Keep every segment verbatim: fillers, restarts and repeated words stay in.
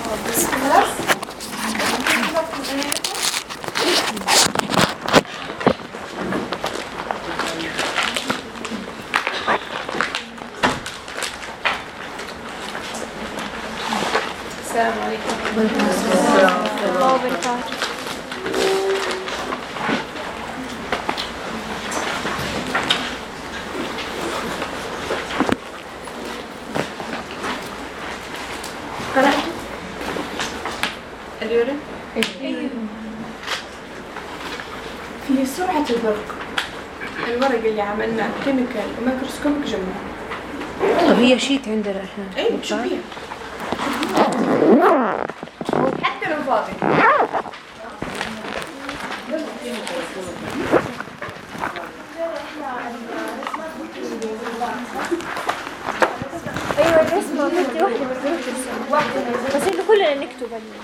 خلاص. السلام عليكم ورحمة الله وبركاته. قرأت اليورين؟ أيوه. في سرعة البرق الورق اللي عملنا كيميكال وميكروسكوبيك جمع. طب هي شيت عندنا احنا. ايه شوفيها حتى لو فاضي. ايوه الرسمه بدي واحده من الرسمه واحده بس انه كلنا نكتب.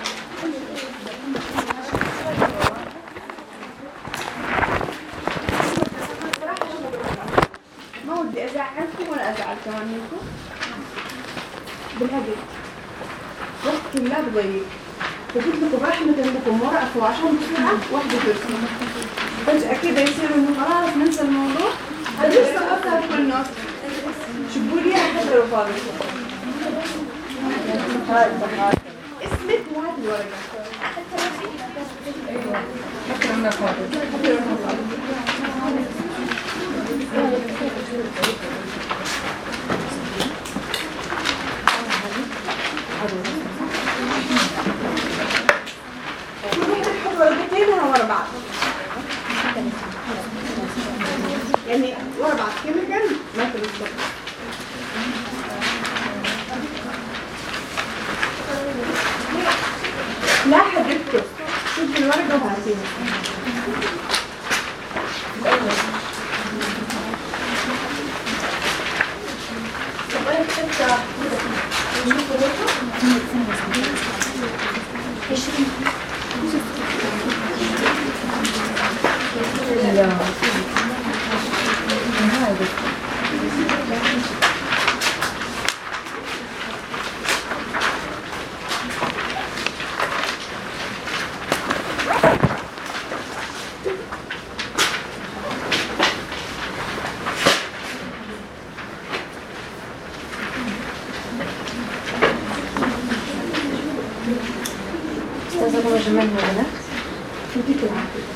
ما ودي ازعلكم ولا ازعل كمان منكم بالهدي وقت لا ضيق فقلت لكم رحمة انكم ورقة وعشان بسرعة واحدة ترسم فجأة كده يصير انه خلاص ننسى الموضوع. هذا لسه حطها في كل نص شبوا لي حتى لو فاضي اسمك وهذه الورقة ايوه حتى لو فاضي حتى لو فاضي. ورقتينها ورا بعض يعني ورا بعض كيميكال مايكروسكوب. لا حد يكتب شوف الورقة وهاتيها. استاذة جمال هنا يديك العافية.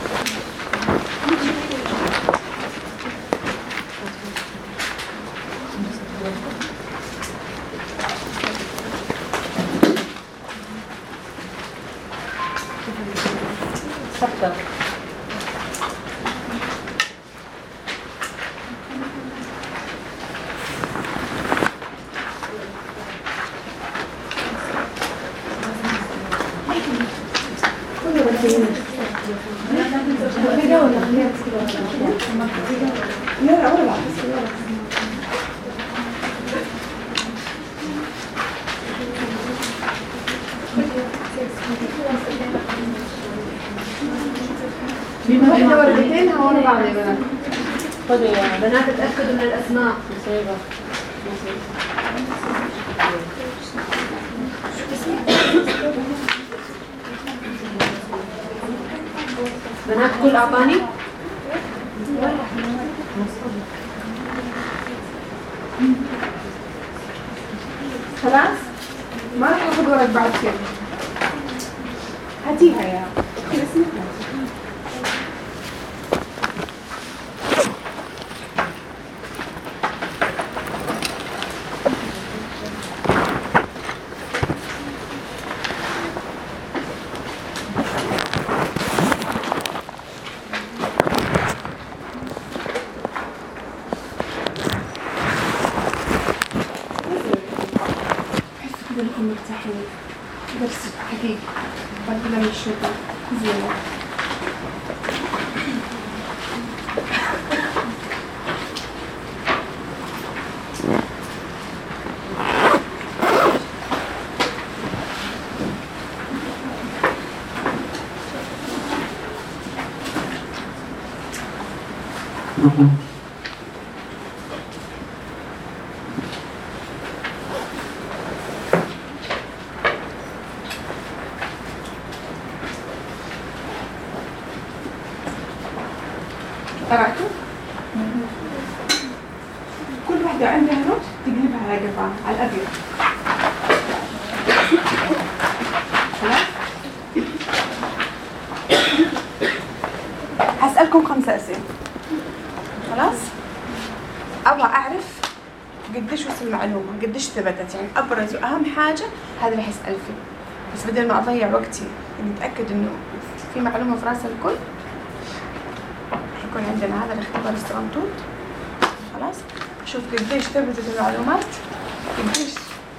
تفضل. واحدة ورقتين هون بعض يا بنات. خذوا يا بنات تأكدوا من الأسماء. مصيبة. بنات كل أعطاني. خلاص ما راح اخذ ورق بعد كده. هاتيها يا اسمها. كلكم مرتاحين درس حقيقي بعد كده من الشغل زين. قرأتوا؟ كل واحدة عندها نوت تقلبها على قفاها على الأبيض. خلاص؟ هسألكم خمسة أسئلة. خلاص؟ أبغى أعرف قديش وصل المعلومة، قديش ثبتت، يعني أبرز وأهم حاجة هذا اللي حسأل فيه. بس بدل ما أضيع وقتي إني أتأكد إنه في معلومة في راس الكل، يكون عندنا هذا الاختبار الصغنطوط. خلاص؟ شوف قديش ثبتت المعلومات، قديش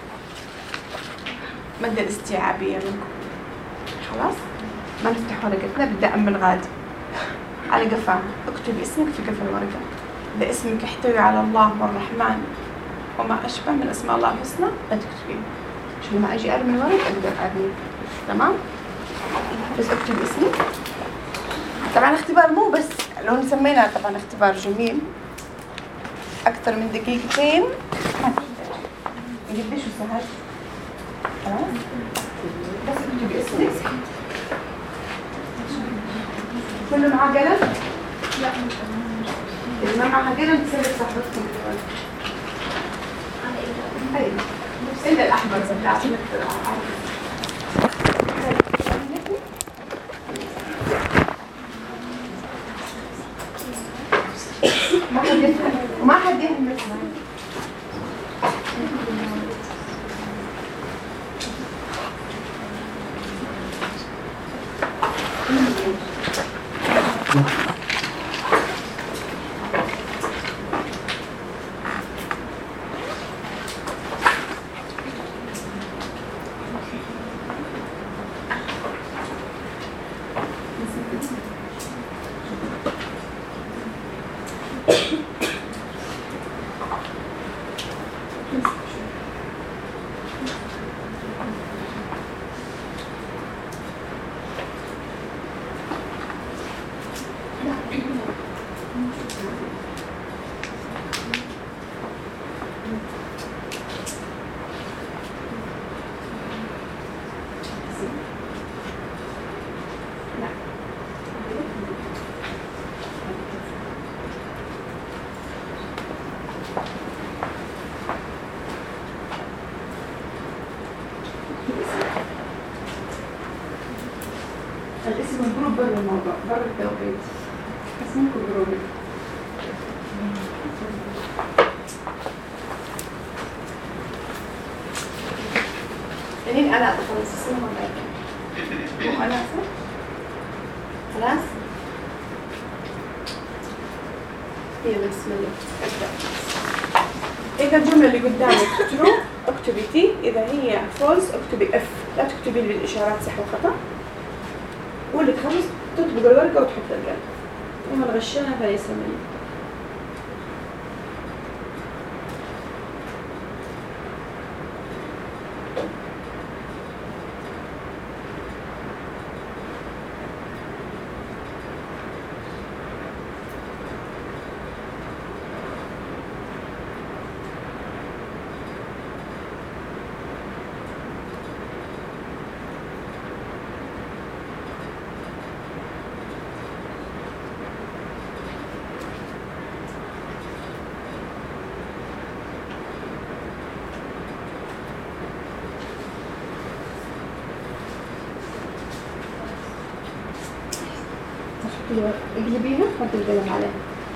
مدى الاستيعابية منكم. خلاص؟ ما نفتح ورقتنا بدءا من غاد على قفاها، اكتبي اسمك في قفا الورقة. إذا اسمك يحتوي على الله والرحمن وما أشبه من أسماء الله الحسنى لا تكتبين. شو لما أجي أرمي الورق أقدر أرمي. تمام؟ بس اكتبي اسمك. طبعا اختبار مو بس لو سمينا طبعا اختبار جميل أكثر من دقيقتين ما تحتاج. قديش سهل. خلاص؟ بس اكتبي اسمك. كله معاه قلم؟ لا. إذا ما معها قلم تسوي صاحبتكم بالورق. أيوة. إلا الأحمر صدقني نقدر أعرف. ما حد يفهم وما حد يهم يفهم. الاسم الجروب برا الموضوع، برا التوقيت. اسمكم جروبي. يعني أنا أخلص اسمه ولا مو أنا أصلا؟ خلاص؟ يلا بسم الله. إذا الجملة اللي قدامك ترو اكتبي تي، إذا هي فولس اكتبي اف، لا تكتبي لي بالإشارات صح وخطأ. واللي تخلص تطبق الورقة وتحط القلم. ومن غشاها فليس مني. اقلبيها حط القلم عليها.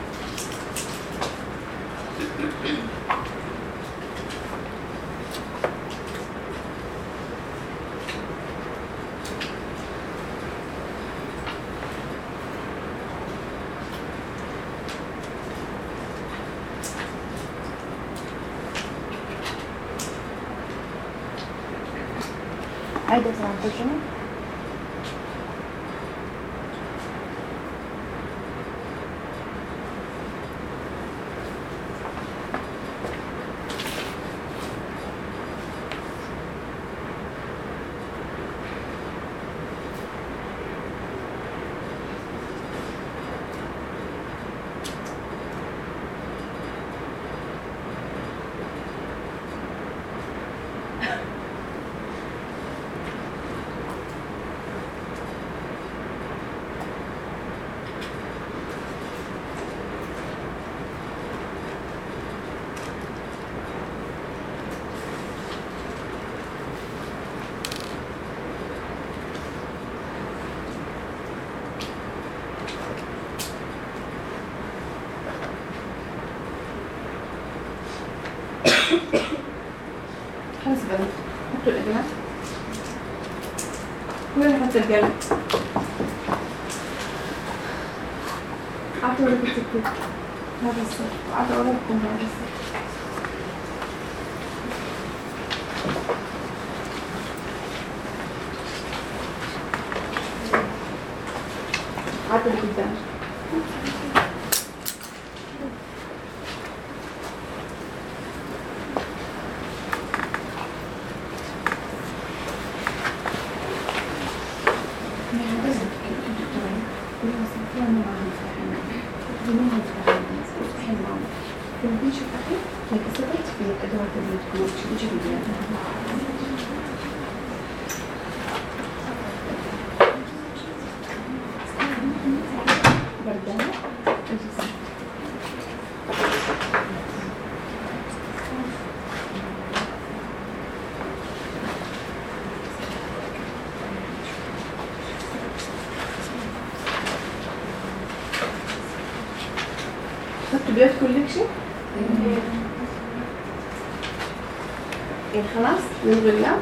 عايدة اسمع الترجمة. وين نحط القلم؟ أعطوا لك التكتيك هذا الصف أعطوا لكم هذا الصف أعطوا لك قدام بيت كل شيء إيه خلاص نلغي اللام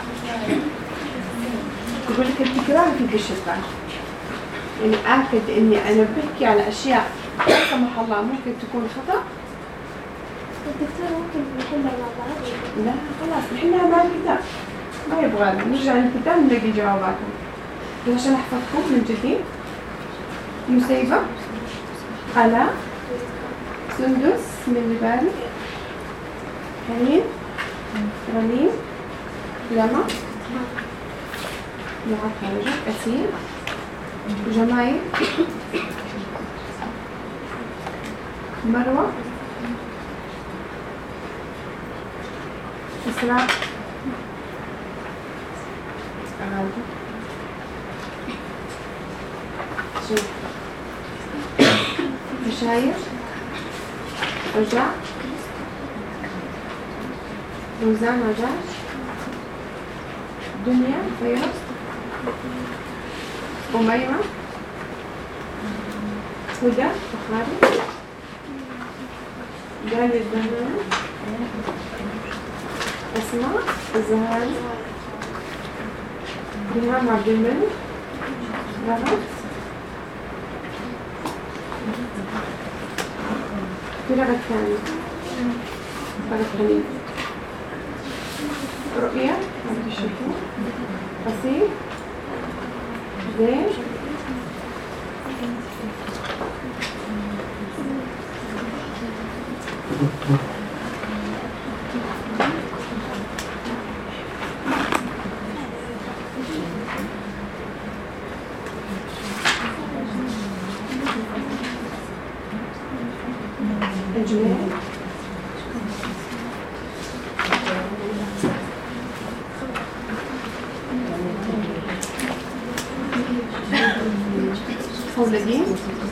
يقول لك التكرار في الشفاء يعني آكد إني أنا بحكي على أشياء لا سمح الله ممكن تكون خطأ. الدكتور ممكن نحلها مع بعض؟ لا خلاص نحلها مع الكتاب ما يبغى نرجع للكتاب نلاقي جواباتهم عشان أحفظكم من جديد. يسيبة آلاء سندس من الباري حنين رنين لما نعرف هرجة أسير جمايل مروة إسراء عادي شوف مشاير رجع روزان رجاج دنيا فيروز أميمة هدى بخاري جالي الزهراني أسماء الزهراني ريهام عبد الملك رغد في رغد ثاني رغد حنين رؤية عبد الشكور قصير زين الجمال صولدين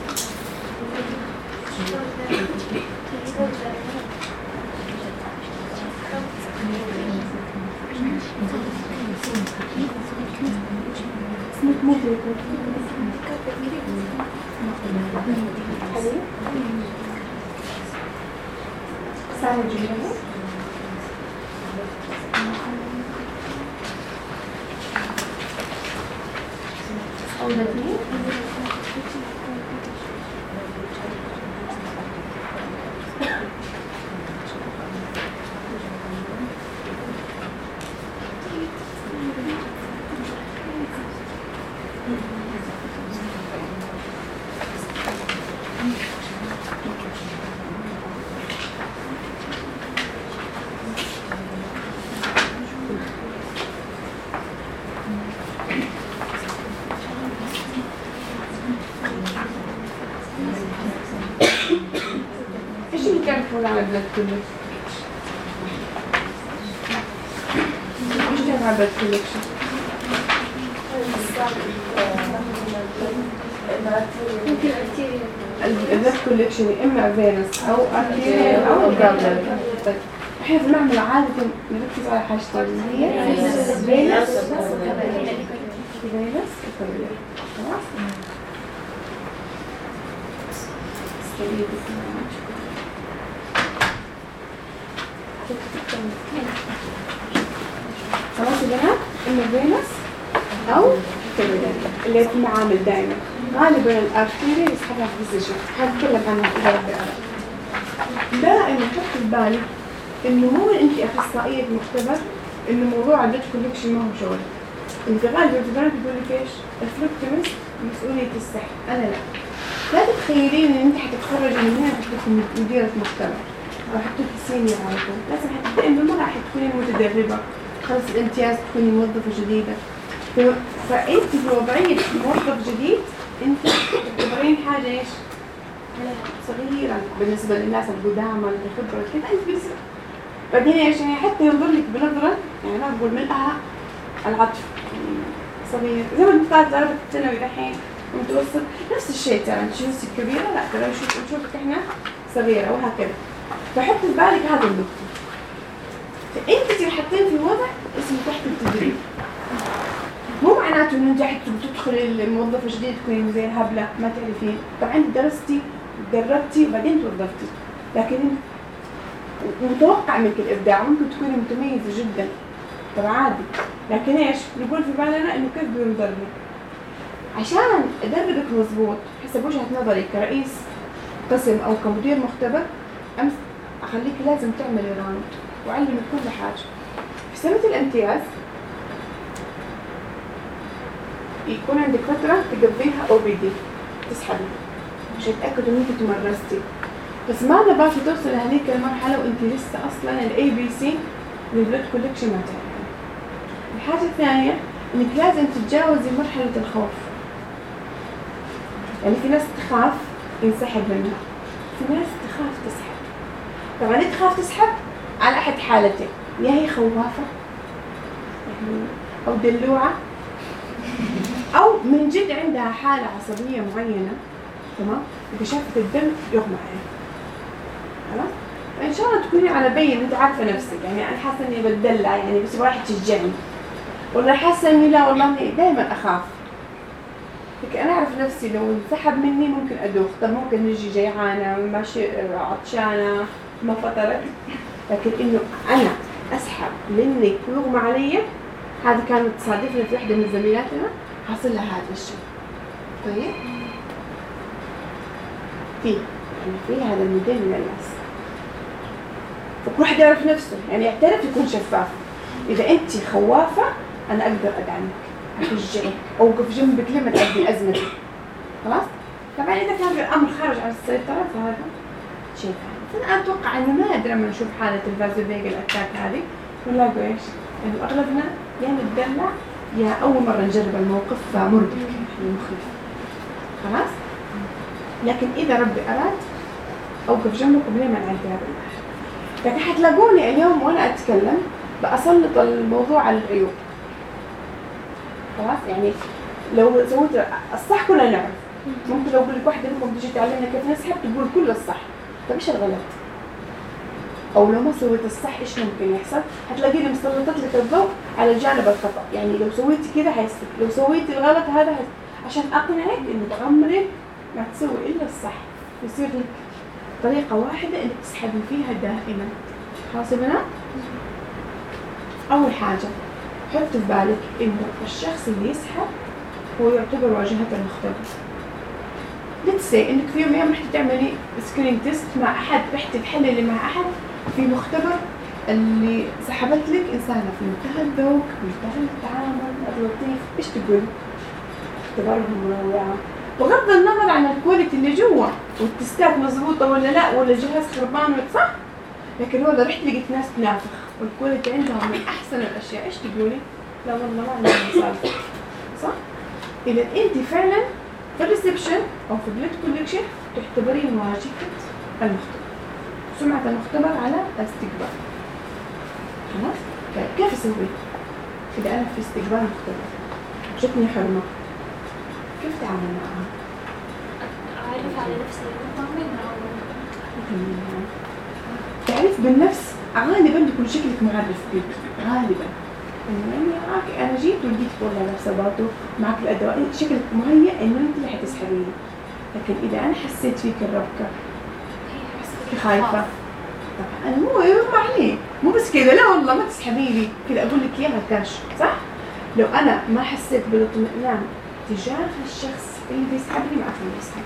اسمك مفرد سارة جميلة صولدين ايش اللي كان يقول على بلاد كلك؟ ايش كان على بلاد كلك؟ البلاد كوليكشن اما فينس او ارتيريال او جابلر. طيب احنا بنعمل عادة نركز على حاجتين اللي هي فينس فينس وكابيلر. خلاص؟ خلاص يا بنات اما فينس او كابيلاري اللي في المعامل دائما غالبا الارتيري يسحبها في الفيزيشن. هنتكلم عنها اذا ربي اراد. دائما حط في بالك انه مو انت اخصائيه مختبر انه موضوع البلد كولكشن ما هو شغل. انت غالبا في بالك بيقول لك ايش؟ الفلوكتومست مسؤوليه السحب. انا لا. لا تتخيلين ان انت حتتخرجي من هنا حتكوني مديره مختبر او حتكوني سينيور على طول. لازم حتبدأي من المرة حتكوني متدربه، خلص الامتياز تكوني موظفه جديده. فانت في وضعيه موظف جديد انت تعتبرين حاجه ايش؟ صغيره بالنسبه للناس القدامى اللي خبره كذا. انت بالنسبه بعدين ايش يعني حتى ينظر لك بنظره يعني انا بقول منها العطف صغير زي ما انت طالعه طالبه الثانوي دحين ومتوسط نفس الشيء. ترى انت شوفك كبيره لا ترى نشوف نشوفك احنا صغيره وهكذا. فحط في بالك هذا النقطه. فانت تحطين في وضع اسمه تحت التدريب. مو معناته انه انت حتى بتدخلي الموظفه الجديده تكوني زي الهبله ما تعرفين. طبعا درستي دربتي وبعدين توظفتي، لكن متوقع منك الابداع ممكن تكوني متميزه جدا ترى عادي. لكن ايش نقول في بالنا انه كيف بندربك عشان ادربك مضبوط حسب وجهه نظري كرئيس قسم او كمدير مختبر. امس اخليك لازم تعملي راوند واعلمك كل حاجه. في سنه الامتياز يكون عندك فتره تقضيها او بي دي تسحبي عشان تاكدوا ان انت تمرستي. بس ماذا باقي توصل لهذيك المرحله وانت لسه اصلا الاي بي سي للبلد كولكشن ما تعرفين. الحاجه الثانيه انك لازم تتجاوزي مرحله الخوف. يعني في ناس تخاف ينسحب منها، في ناس تخاف تسحب. طبعا انت تخاف تسحب على احد حالتين، يا هي خوافه يعني او دلوعه او من جد عندها حاله عصبيه معينه تمام اذا شافت الدم يغمى عليها. خلاص فان شاء الله تكوني على بين انت عارفه نفسك. يعني انا حاسه اني بتدلع يعني بس واحد تشجعني، ولا حاسه اني لا والله دائما اخاف. لكن انا اعرف نفسي لو انسحب مني ممكن ادوخ. طب ممكن نجي جيعانه ماشي عطشانه ما فطرت. لكن انه انا اسحب منك ويغمى علي هذه كانت تصادفنا في واحده من زميلاتنا حصل لها هذا الشيء. طيب في يعني في هذا الموديل من الناس. فكل واحد يعرف نفسه يعني يعترف يكون شفاف. اذا انت خوافه انا اقدر ادعمك اشجعك اوقف جنبك لما تأدي ازمتك. خلاص طبعا اذا كان الامر خارج عن السيطره فهذا شيء ثاني. فانا اتوقع انه نادرا ما نشوف حاله الفازوفيجال اتاك هذه ونلاقوا ايش يعني اغلبنا يا نتدلع يا اول مره نجرب الموقف فمربك يعني مخيف. خلاص لكن اذا ربي اراد اوقف جنبكم لما نعدي هذا المرحله. لكن حتلاقوني اليوم وانا اتكلم بأسلط الموضوع على العيوب. خلاص يعني لو سويت الصح كلنا نعرف. ممكن لو اقول لك واحده منكم تجي تعلمنا كيف نسحب تقول كل الصح. طيب ايش الغلط؟ او لو ما سويت الصح ايش ممكن يحصل؟ هتلاقيني مسلطت لك الضوء على الجانب الخطا. يعني لو سويتي كذا حيصير، لو سويتي الغلط هذا حيصير. عشان اقنعك انه بعمرك ما تسوي الا الصح. يصير لك طريقه واحده انك تسحبي فيها دائما. خلاص يا بنات؟ اول حاجه حط في بالك انه الشخص اللي يسحب هو يعتبر واجهة المختبر. let's say انك في يوم ايام رحتي تعملي سكرين تيست مع احد، رحتي تحللي مع احد في مختبر اللي سحبت لك انسانه في منتهى الذوق، منتهى التعامل اللطيف، ايش تقول؟ اختبارهم مروعه بغض النظر عن الكواليتي اللي جوا والتستات مضبوطه ولا لا ولا الجهاز خربان ولا صح. لكن هو رحت لقيت ناس تنافخ والكواليتي عندهم من احسن الاشياء، ايش تقولي؟ لا والله ما عندنا مثال صح؟ اذا انت فعلا في الريسبشن او في بلد كولكشن تعتبرين واجهه المختبر، سمعه المختبر على الاستقبال. خلاص؟ طيب كيف اسوي؟ اذا انا في استقبال مختبر جتني حرمه كيف اتعامل معها؟ اعرف على نفسي اطمنها تعرف بالنفس غالبا يكون شكلك معرف بك غالبا. يعني انا جيت ولقيتك والله لابسه باطو معك الادوات، شكلك مهيئ انه انت اللي حتسحبيني. لكن اذا انا حسيت فيك الربكه خايفه طبعا انا مو يغمى عليه، مو بس كذا لا والله ما تسحبي لي كذا اقول لك يلا كاش صح. لو انا ما حسيت بالاطمئنان تجاه الشخص اللي بيسحبني ما اقدر يسحب.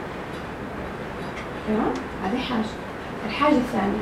تمام؟ هذه حاجه. الحاجه الثانيه،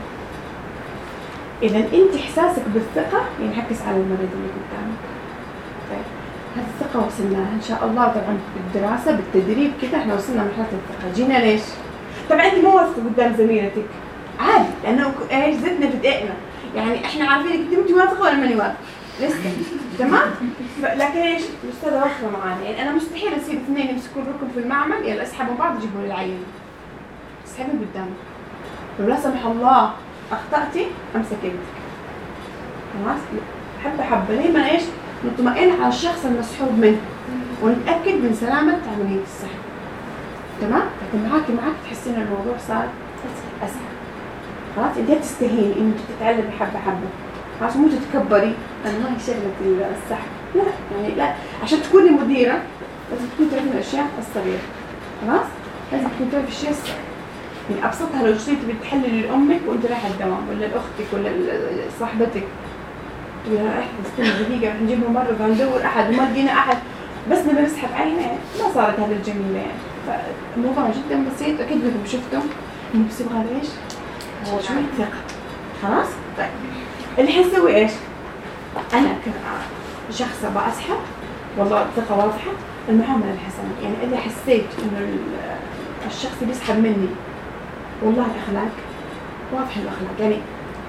اذا انت احساسك بالثقه ينعكس على المريض اللي قدامك. طيب هذه الثقه وصلناها ان شاء الله طبعا بالدراسه بالتدريب كده احنا وصلنا لمرحله الثقه. جينا ليش؟ طبعا انت مو واثقه قدام زميلتك عادي لانه ايش زدنا في دقيقنا، يعني احنا عارفين انت واثقه ولا ماني واثقه لسه. تمام؟ لكن ايش؟ الاستاذه واقفه معانا، يعني انا مستحيل اصير اثنين يمسكون ركن في المعمل يلا اسحبوا بعض يجيبوا لي العينه. اسحبي قدامك. لو لا سمح الله اخطاتي امسك يدك. خلاص؟ حبه حبه ليه ما ايش؟ نطمئن على الشخص المسحوب منه ونتاكد من سلامه عمليه السحب. تمام؟ لكن معاكي معاكي تحسين الموضوع صار اسهل. خلاص؟ انت تستهين انك تتعلمي حبه حبه. عشان مو تتكبري انا ما هي شغله السحب، لا يعني لا، عشان تكوني مديره لازم تكوني تعرفي الاشياء الصغيره. خلاص؟ لازم تكوني تعرفي الشيء الصغير. يعني ابسطها لو جيتي بتحللي لامك وانت رايحه الدوام ولا لاختك ولا لصاحبتك تقولي لها احنا استني دقيقه رح نجيبها مره وندور احد وما لقينا احد بس نبي نسحب عينها، يعني ما صارت هذه الجميله يعني. فالموضوع جدا بسيط، اكيد بدكم شفتم انه بس يبغى ايش؟ شويه ثقه. خلاص؟ طيب اللي حنسوي ايش؟ انا كشخص ابغى اسحب والله الثقه واضحه، المعامله الحسنه، يعني اذا حسيت انه الشخص بيسحب مني والله الاخلاق واضح الاخلاق، يعني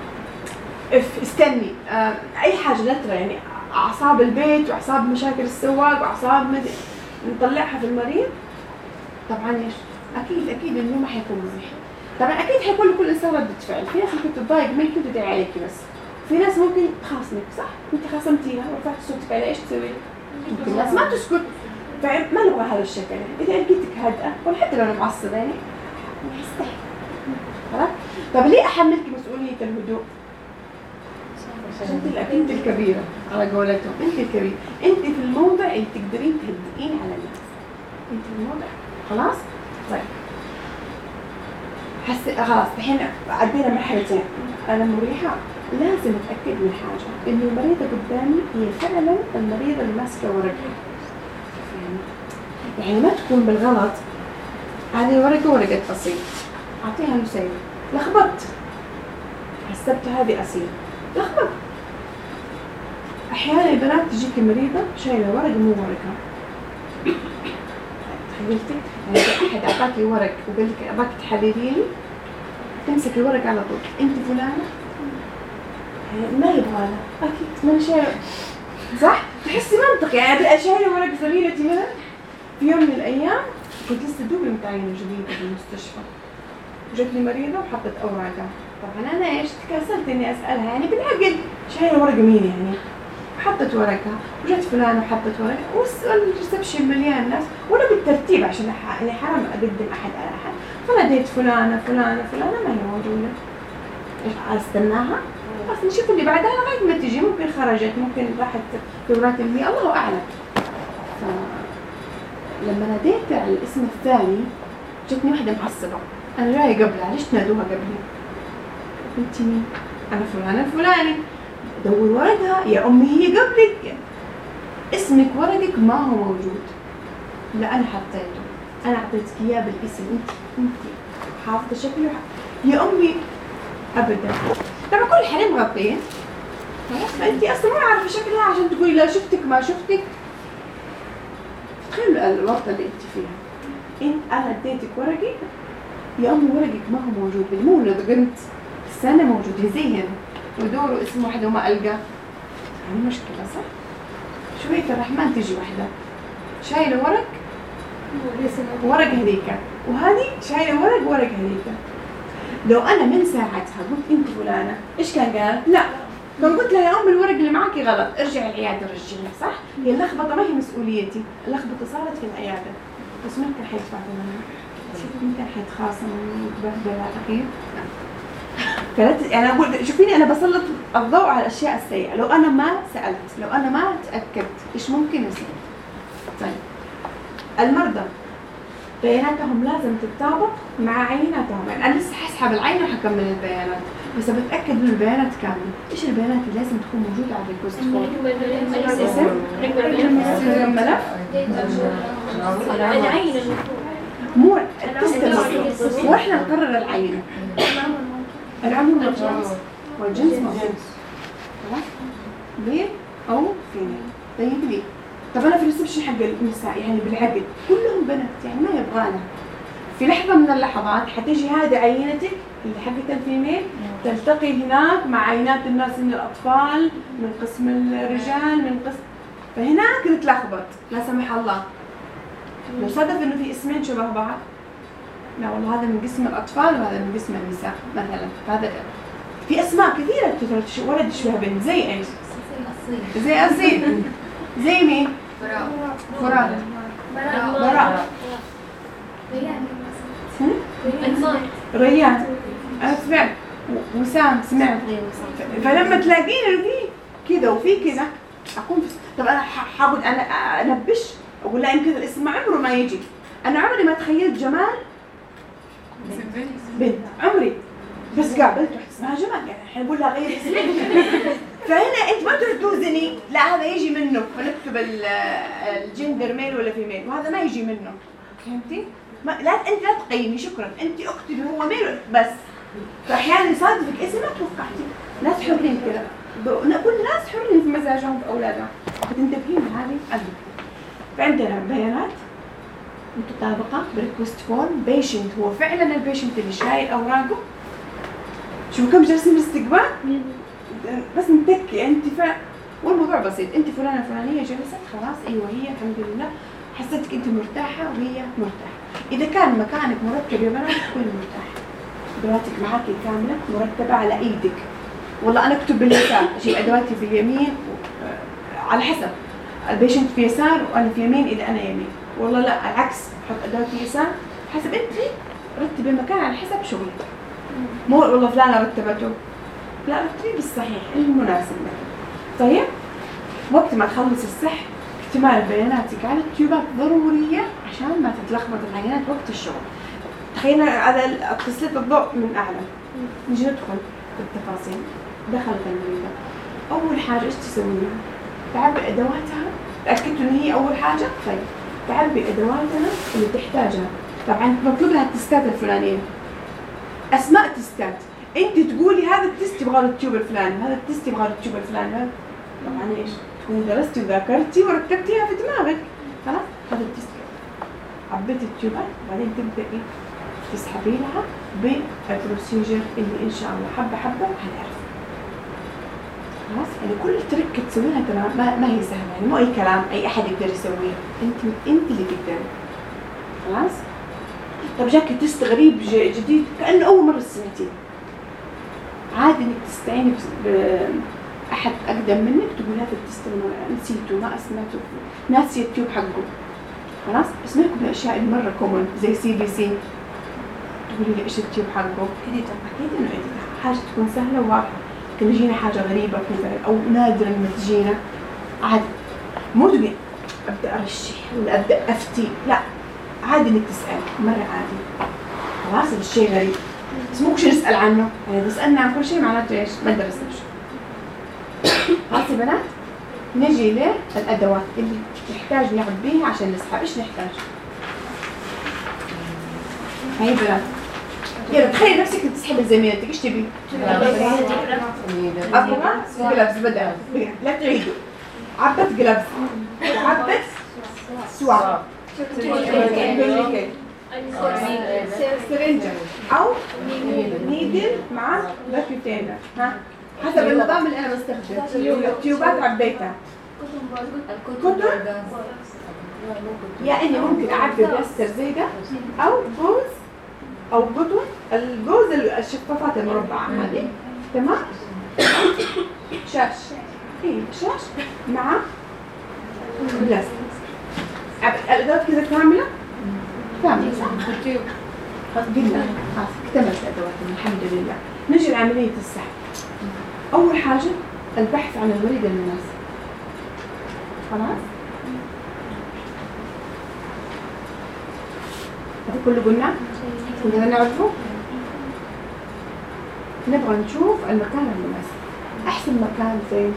اف استني آه اي حاجه لا ترى يعني اعصاب البيت واعصاب مشاكل السواق واعصاب مد... نطلعها في المريض. طبعا ايش؟ اكيد اكيد انه ما حيكون مريح. طبعا اكيد حيكون لكل انسان ردة فعل، في ناس ممكن تتضايق منك وتدعي عليكي بس، في ناس ممكن تخاصمك صح؟ انت خاصمتيها ورفعت صوتك على ايش تسوي؟ ممكن ناس ما تسكت، فما نبغى هذا الشكل يعني. اذا لقيتك هادئه ولا حتى لو انا معصبه يعني يستحي. خلاص؟ طب ليه احملك مسؤوليه الهدوء؟ عشان انت انت الكبيره على قولتهم، انت الكبيره، انت في الموضع اللي تقدرين تهدئين على الناس. انت في الموضع خلاص؟ طيب حس خلاص الحين عدينا مرحلتين، انا مريحه، لازم اتاكد من حاجه انه المريضه قدامي هي فعلا المريضه اللي ماسكه ورقها. يعني يعني ما تكون بالغلط هذه ورقه ورقه اصيل اعطيها نسيب لخبطت حسبت هذه اصيل لخبط. احيانا البنات تجيك مريضه شايله ورقه مو ورقها. تخيلتي يعني احد اعطاكي ورق وقال لك ابغاك تحرري لي، تمسك الورق على طول انت فلانه ما يبغى لها اكيد ما شايله صح؟ تحسي منطق يعني. شايله ورق زميلتي مثلا في يوم من الايام كنت لسه دوبي متعينه جديده في المستشفى، جتني مريضه وحطت اوراقها. طبعا انا ايش تكاسلت اني اسالها يعني بالعقل شايله ورقه مين يعني، حطت ورقها وجت فلانه وحطت ورقه والريسبشن مليان ناس وانا بالترتيب عشان يعني حرام اقدم احد على احد، فناديت فلانه فلانه فلانه ما هي موجوده. ايش استناها؟ بس نشوف اللي بعدها لغايه ما تجي، ممكن خرجت ممكن راحت دورات المياه الله اعلم. فلما ناديت على الاسم الثاني جتني واحده معصبه، انا جايه قبلها ليش تنادوها قبلي؟ انت مين؟ انا فلانه الفلاني. دور ورقها يا امي هي قبلك، اسمك ورقك ما هو موجود. لا انا حطيته، انا اعطيتك اياه بالاسم، انت انت حافظه شكله يا امي ابدا. طبعا كل الحريم مغطيه خلاص، فانت اصلا ما عارفه شكلها عشان تقولي لا شفتك ما شفتك. تخيلوا الورطه اللي انت فيها. انت انا اديتك ورقي يا امي ورقك ما هو موجود، مو لو قلت السنه موجود زي هنا ودوروا اسم واحدة وما ألقى، يعني مشكلة صح؟ شوية الرحمن تجي واحدة شايلة ورق ورق هذيك وهذه شايلة ورق ورق هذيك. لو أنا من ساعتها قلت أنت فلانة إيش كان قال؟ لا كان قلت لها يا أم الورق اللي معاكي غلط ارجعي العيادة رجعيها صح؟ هي اللخبطة ما هي مسؤوليتي، اللخبطة صارت في العيادة بس مين كان حيدفع ثمنها؟ مين كان حيتخاصم ويتبهدل أكيد؟ فلت... يعني أقول شوفيني أنا بسلط الضوء على الأشياء السيئة. لو أنا ما سألت، لو أنا ما تأكدت إيش ممكن يصير. طيب المرضى بياناتهم لازم تتطابق مع عيناتهم، يعني أنا لسه حسحب العين وحكمل البيانات، بس بتأكد إنه البيانات كاملة. إيش البيانات اللي لازم تكون موجودة على الريكوست فورم؟ اسم ملف العين مو التست، واحنا نقرر العينة. العمر والجنس والجنس موجود خلاص بيض أو فيميل. طيب ليه؟ طب أنا في الريسبشن حق النساء يعني بالعقد كلهم بنات يعني ما يبغانا. في لحظة من اللحظات حتيجي هذه عينتك اللي حقت الفيميل تلتقي هناك مع عينات الناس من الأطفال من قسم الرجال من قسم، فهناك نتلخبط لا سمح الله. لو صادف إنه في اسمين شبه بعض، لا والله هذا من قسم الأطفال وهذا من قسم النساء مثلا، هذا في أسماء كثيرة تترى ولد شبه بنت. زي إيش؟ زي أصيل. زي مين؟ براء. براء. ريان. أنا سمعت. وسام سمعت. فلما تلاقين إنه في كذا وفي كذا أكون في. طب أنا حاول أنا أنبش أقول لا يمكن الاسم عمره ما يجي. أنا عمري ما تخيلت جمال بنت عمري، بس قابلت واحدة اسمها جمال يعني الحين بقول لها غير اسمك. فهنا أنت ما تروح توزني لا هذا يجي منه ونكتب الجندر ميل ولا فيميل وهذا ما يجي منه. فهمتي؟ ما لا أنت لا تقيمي شكرا أنت اكتبي هو ميل بس. فأحيانا يصادفك اسم ما توقعتي. ناس حرين كذا نقول ناس حرين في مزاجهم في أولادهم فتنتبهين هذه أبدا. فعندنا بيانات متطابقة بريكوست فورم. بيشنت هو فعلا البيشنت اللي شايل أوراقه. شوفوا كم جالسين بالاستقبال بس نتكي أنت ف والموضوع بسيط. أنت فلانة فلانية جلست خلاص أيوة هي الحمد لله حسيتك أنت مرتاحة وهي مرتاحة. إذا كان مكانك مرتب يا بنات تكوني مرتاحة. أدواتك معاكي كاملة مرتبة على إيدك. والله أنا أكتب باليسار أجيب أدواتي في اليمين على حسب البيشنت في يسار وأنا في يمين إذا أنا يمين. والله لا العكس حط أدواتي يسار حسب أنت رتبي المكان على حسب شغلك. مو والله فلانة رتبته لا رتبي بالصحيح المناسب لك. طيب وقت ما تخلص السحب اكتمال بياناتك على التيوبات ضرورية عشان ما تتلخبط العينات وقت الشغل. تخيلنا على تسليط الضوء من أعلى. نجي ندخل بالتفاصيل. دخلت المريضة أول حاجة إيش تسويها؟ تعبي أدواتها. تأكدت إن هي أول حاجة. طيب تعبي أدواتها اللي تحتاجها. طبعا مطلوب لها التستات الفلانية. أسماء تستات. أنت تقولي هذا التست يبغى له التيوب الفلاني هذا التست يبغى له التيوب الفلاني. هذا طبعا إيش؟ تكوني درستي وذاكرتي ورتبتيها في دماغك. خلاص هذا التست. عبيتي التيوبات وبعدين تبدأي تسحبي لها بالبروسيجر اللي إن شاء الله حبة حبة هنعرف. خلاص يعني كل تركة تسويها تمام ما, ما هي سهلة يعني مو أي كلام أي أحد يقدر يسويه. أنت أنت اللي تقدري. خلاص. طب جاكي تست غريب جديد كأنه أول مرة سمعتيه. عادي إنك تستعيني بأحد أقدم منك تقول هذا التست نسيته ما أسمعته ناسي التيوب حقه. خلاص اسمعكم بالأشياء اللي مرة كومن زي سي بي سي. تقولي لي إيش التيوب حقه أكيد أكيد إنه حاجة تكون سهلة وواضحة. لكن يجينا حاجة غريبة مثلا أو نادرا ما تجينا عادي مو تقولي أبدأ أرشح ولا أبدأ أفتي لا عادي إنك تسأل مرة عادي. خلاص هذا الشيء غريب بس مو كل شيء نسأل عنه يعني إذا سألنا عن كل شيء معناته إيش ما درسنا شيء. خلاص يا بنات نجي للأدوات اللي نحتاج نعبيها عشان نسحب. إيش نحتاج؟ هاي بنات يلا تخيل نفسك تسحب زميلتك ايش تبي؟ أبغى جلافز بدأ لا تعيدوا. عبت جلافز عبت سوار سرنجة أو نيدل مع باكيوتينر. ها حسب النظام اللي أنا بستخدم. التيوبات عبيتها كتر يا إني ممكن أعبي بلاستر زي ده أو بوز أو قطن الجوز الشفافات المربعة هذه تمام. شاش إيه شاش مع بلاستيك. الأدوات كذا كاملة كاملة صح؟ قلنا خلاص اكتملت أدواتنا الحمد لله. نجي لعملية السحب. أول حاجة البحث عن الوريد المناسب. خلاص هذا كله قلنا كلنا نعرفه. نبغى نشوف المكان المناسب. أحسن مكان فين؟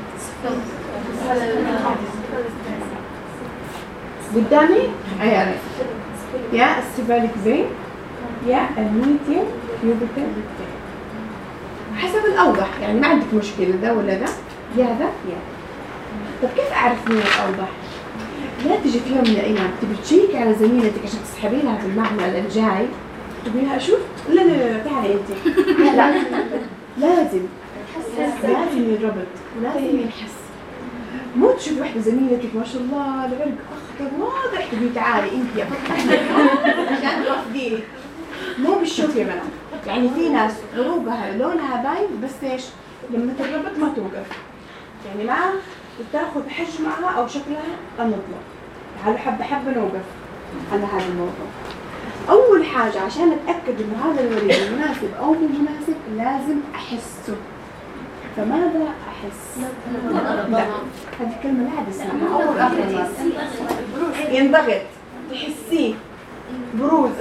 قدامي عيالي يا السيفاليك فين يا الميديان كيوبيتال فين، حسب الأوضح. يعني ما عندك مشكلة ده ولا ده، يا ده يا. طب كيف أعرف مين الأوضح؟ لا تجي في يوم من الأيام تبي تشيك على زميلتك عشان تسحبي لها في المعمل الجاي، تقولي لها شوف لا لا لا تعالي أنت، لا لازم لازم ينربط ولازم ينحس. مو تشوف واحدة زميلتك ما شاء الله العرق أخضر واضح تقولي تعالي أنت يا فتحي عشان ترفضيه. مو بالشوف يا بنات. يعني في ناس عروقها لونها باين بس ايش؟ لما تربط ما توقف، يعني ما بتاخذ حجمها أو شكلها المطلق. تعالوا حبة حبة نوقف على هذا الموضوع. أول حاجة عشان أتأكد إنه هذا الوريد مناسب أو مو مناسب لازم أحسه. فماذا أحس؟ لا هذه الكلمة لا عاد اسمها أول آخر مرة. ينضغط، تحسيه بروز،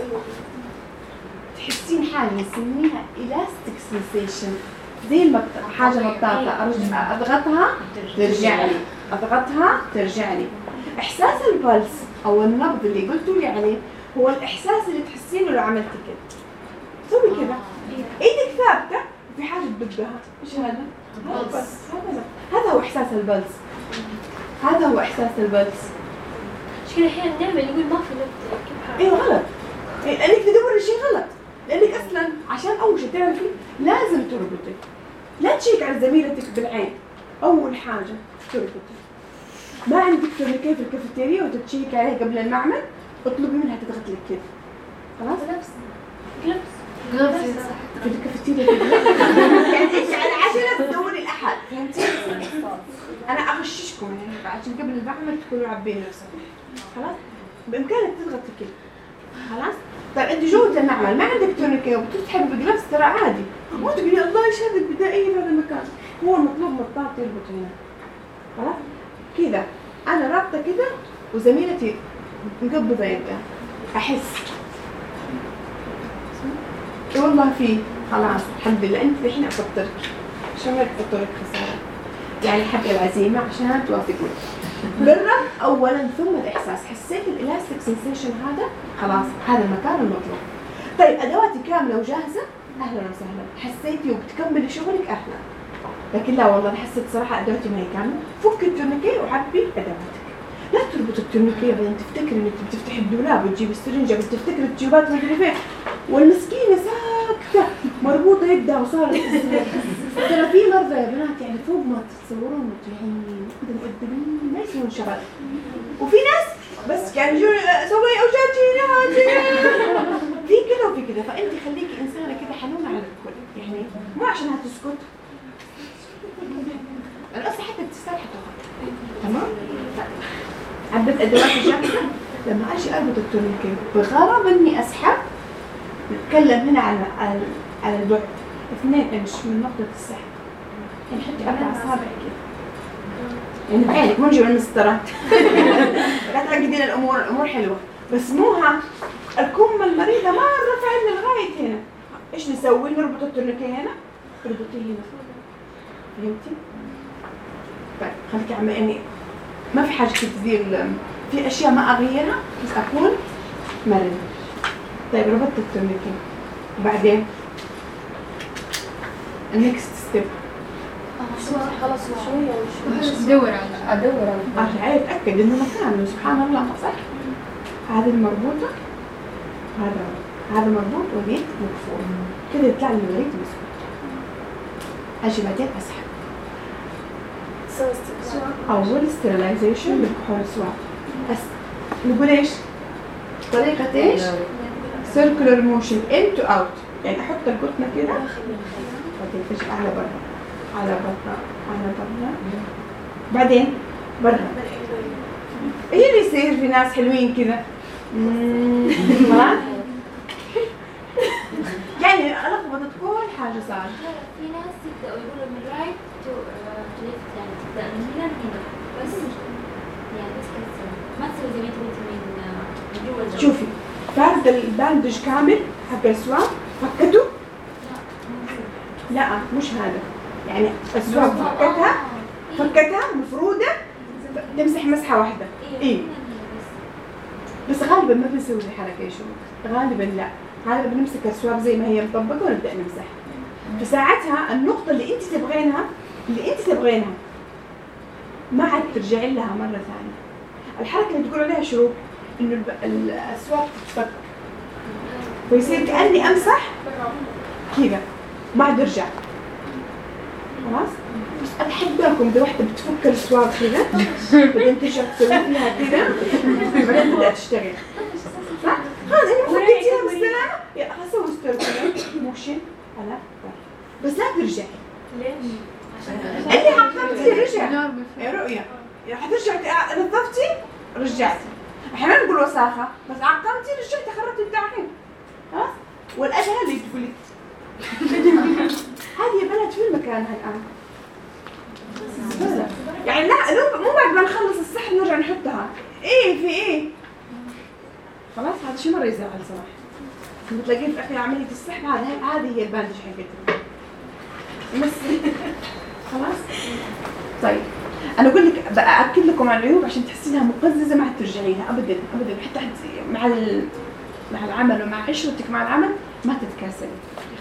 تحسين حاجة نسميها elastic sensation زي المط- حاجة مطاطة، أرجع أضغطها ترجع لي، أضغطها ترجع لي. إحساس البلس أو النبض اللي قلتوا لي عليه هو الإحساس اللي تحسينه لو عملتي كده. سوي كده، إيدك ثابتة وفي حاجة تدقها، إيش هذا؟ هذا هذا هذا هو إحساس البلس. هذا هو إحساس البلس. مش كده أحيانا نعمل يقول ما في نبض كيف؟ إيه غلط، إيه لأنك تدوري شيء غلط، لأنك أصلاً عشان أول شيء تعرفي لازم تربطي. لا تشيك على زميلتك بالعين، أول حاجة تربطي. ما عندك تورنيكيه في الكافيتيريا وتتشيك عليه قبل المعمل، اطلبي منها تضغط لك كده. خلاص؟ جلبس جلبس جلبس في الكافيتيريا كده. يعني إيش يعني عشان تدوري الأحد، فهمتي؟ أنا أغششكم يعني عشان قبل المعمل تكونوا عابين نفسكم. خلاص؟ بإمكانك تضغطي كده. خلاص؟ طيب أنت جوة المعمل ما عندك تورنيكيه وبتسحبي بجلبس ترى عادي. مو تقولي الله إيش هذا البدائية في هذا المكان. هو المطلوب مطاط يربط هنا. خلاص؟ كذا أنا رابطة كده وزميلتي مقبضة يدها، أحس والله فيه. خلاص الحمد لله أنت الحين أفطرك، عشان ما أفطرك خسارة، يعني حق العزيمة عشان توافقون. بالربط أولا ثم الإحساس. حسيت الإلاستيك سنسيشن هذا، خلاص هذا المكان المطلوب. طيب أدواتي كاملة وجاهزة، أهلا وسهلا. حسيتي وبتكملي شغلك أهلا. لكن لا والله أنا حسيت صراحة أدواتي ما هي كاملة، فك التورنيكيه وحبي أدواتك. لا تربط التورنيكيه بعدين تفتكري إنك بتفتحي الدولاب وتجيبي السرنجة بتفتكري التيوبات ما أدري فين، والمسكينة ساكتة مربوطة يدها وصارت ترى في مرضى يا بنات يعني فوق ما تتصورون مطيعين كذا مؤدبين ما يسوون شغل، وفي ناس بس يعني سوي أوجاتي نهاتي في كذا وفي كذا. فأنت خليكي إنسانة كذا حنونة على الكل، يعني مو عشانها تسكت، القصة حتى بتستريح تاخذ. تمام؟ عدت أدوات جاهزة. لما أجي أربط التورنيكيه بغرض إني أسحب، نتكلم هنا على على على البعد اثنين إنش من نقطة السحب، يعني حتى أربع أصابع كذا، يعني بعينك مو نجيب المسطرة. لا تعقدين الأمور، الأمور حلوة بس موها الكم المريضة مرة فعلنا لغاية هنا. إيش نسوي؟ نربط التورنيكيه هنا، اربطيه هنا. فهمتي؟ طيب خليك عم يعني ما في حاجة كتير، في أشياء ما أغيرها بس أكون مرن. طيب ربطت التورنيكيه وبعدين النكست ستيب خلاص شوية ادور على ادور على ارجع اتاكد انه مكانه. سبحان الله صح. هذه المربوطه، هذا هذا مربوط واليد مقفول كده يطلع لي الوريد مسكوت. اجي بعدين اسحب. اول ستيرلايزيشن بالكحول السواد. بس نقول ايش؟ طريقه ايش؟ سيركولر موشن ان تو اوت، يعني احط القطنه كده بعدين تجي على برا على برا على برا بعدين برا. ايه اللي يصير في ناس حلوين كذا خلاص يعني لخبطت كل حاجه صار. في ناس يبدأوا يقولوا من رايت تو ليفت، يعني تبدأ من هنا لهنا بس، يعني بس كده ما تسوي زي ما انت قلتي من جوا الجو. شوفي فرد الباندج كامل حق السواد فكته لا مش هذا، يعني السواق فكتها فكتها مفروده تمسح مسحه واحده. ايه بس غالبا ما بنسوي الحركه يا شباب، غالبا لا، غالبا بنمسك السواق زي ما هي مطبقه ونبدا نمسح. فساعتها النقطه اللي انت تبغينها اللي انت تبغينها ما عاد ترجعي لها مره ثانيه. الحركه اللي تقول عليها شروق انه السواق تتفك ويصير كاني امسح كذا ما عاد يرجع. خلاص؟ بس احب بالكم اذا واحده بتفك السواق كذا بعدين ترجع تسوي فيها كذا بعدين تبدا تشتغل. صح؟ خلاص انت فكيتيها بالسلامه، يلا اسوي ستيركل موشن على بس لا ترجعي. ليش؟ انت عقمتي رجع يا رؤيا، حترجعي نظفتي رجعتي. احنا نقول وساخه بس عقمتي رجعتي خرجتي التعقيم. خلاص؟ والاجهل اللي تقول لك هذه يا بنات في مكانها الان. يعني لا لو مو بعد ما نخلص السحب نرجع نحطها. ايه في ايه؟ خلاص هذا شيء مره يزعل صراحه. بتلاقيه في اخر عمليه السحب هذا هذه هي الباندج حقتها. بس خلاص؟ طيب انا اقول لك باكد لكم على العيوب عشان تحسينها مقززه ما ترجعي لها ابدا ابدا، حتى مع مع العمل ومع عشرتك مع العمل ما تتكاسلي.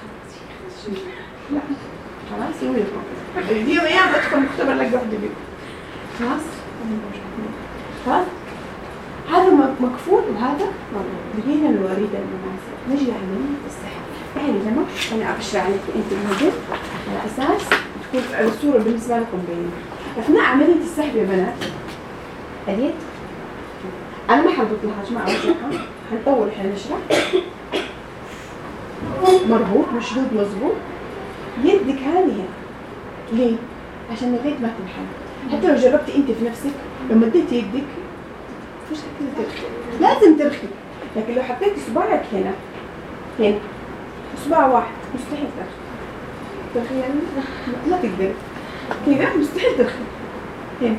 لا خلاص يوم لكم اليوم ايام ادخل مختبر لك واحده بيكم. خلاص خلاص هذا مكفول وهذا لقينا الوريد المناسب. نجي عمليه السحب. يعني لما انا ابشر عليك انت الموديل على اساس تكون الصوره بالنسبه لكم باينه. اثناء عمليه السحب يا بنات اديت انا ما حربط لها ما اوجهها، حنطول احنا نشرح. مربوط مشدود مظبوط. يدك هذه ليه؟ عشان اليد ما تنحل. حتى لو جربتي انت في نفسك لو مديتي يدك مش كذا ترخي، لازم ترخي. لكن لو حطيتي صباعك هنا هنا صباع واحد مستحيل ترخي. ترخي يعني ما تقدر كذا مستحيل ترخي. هنا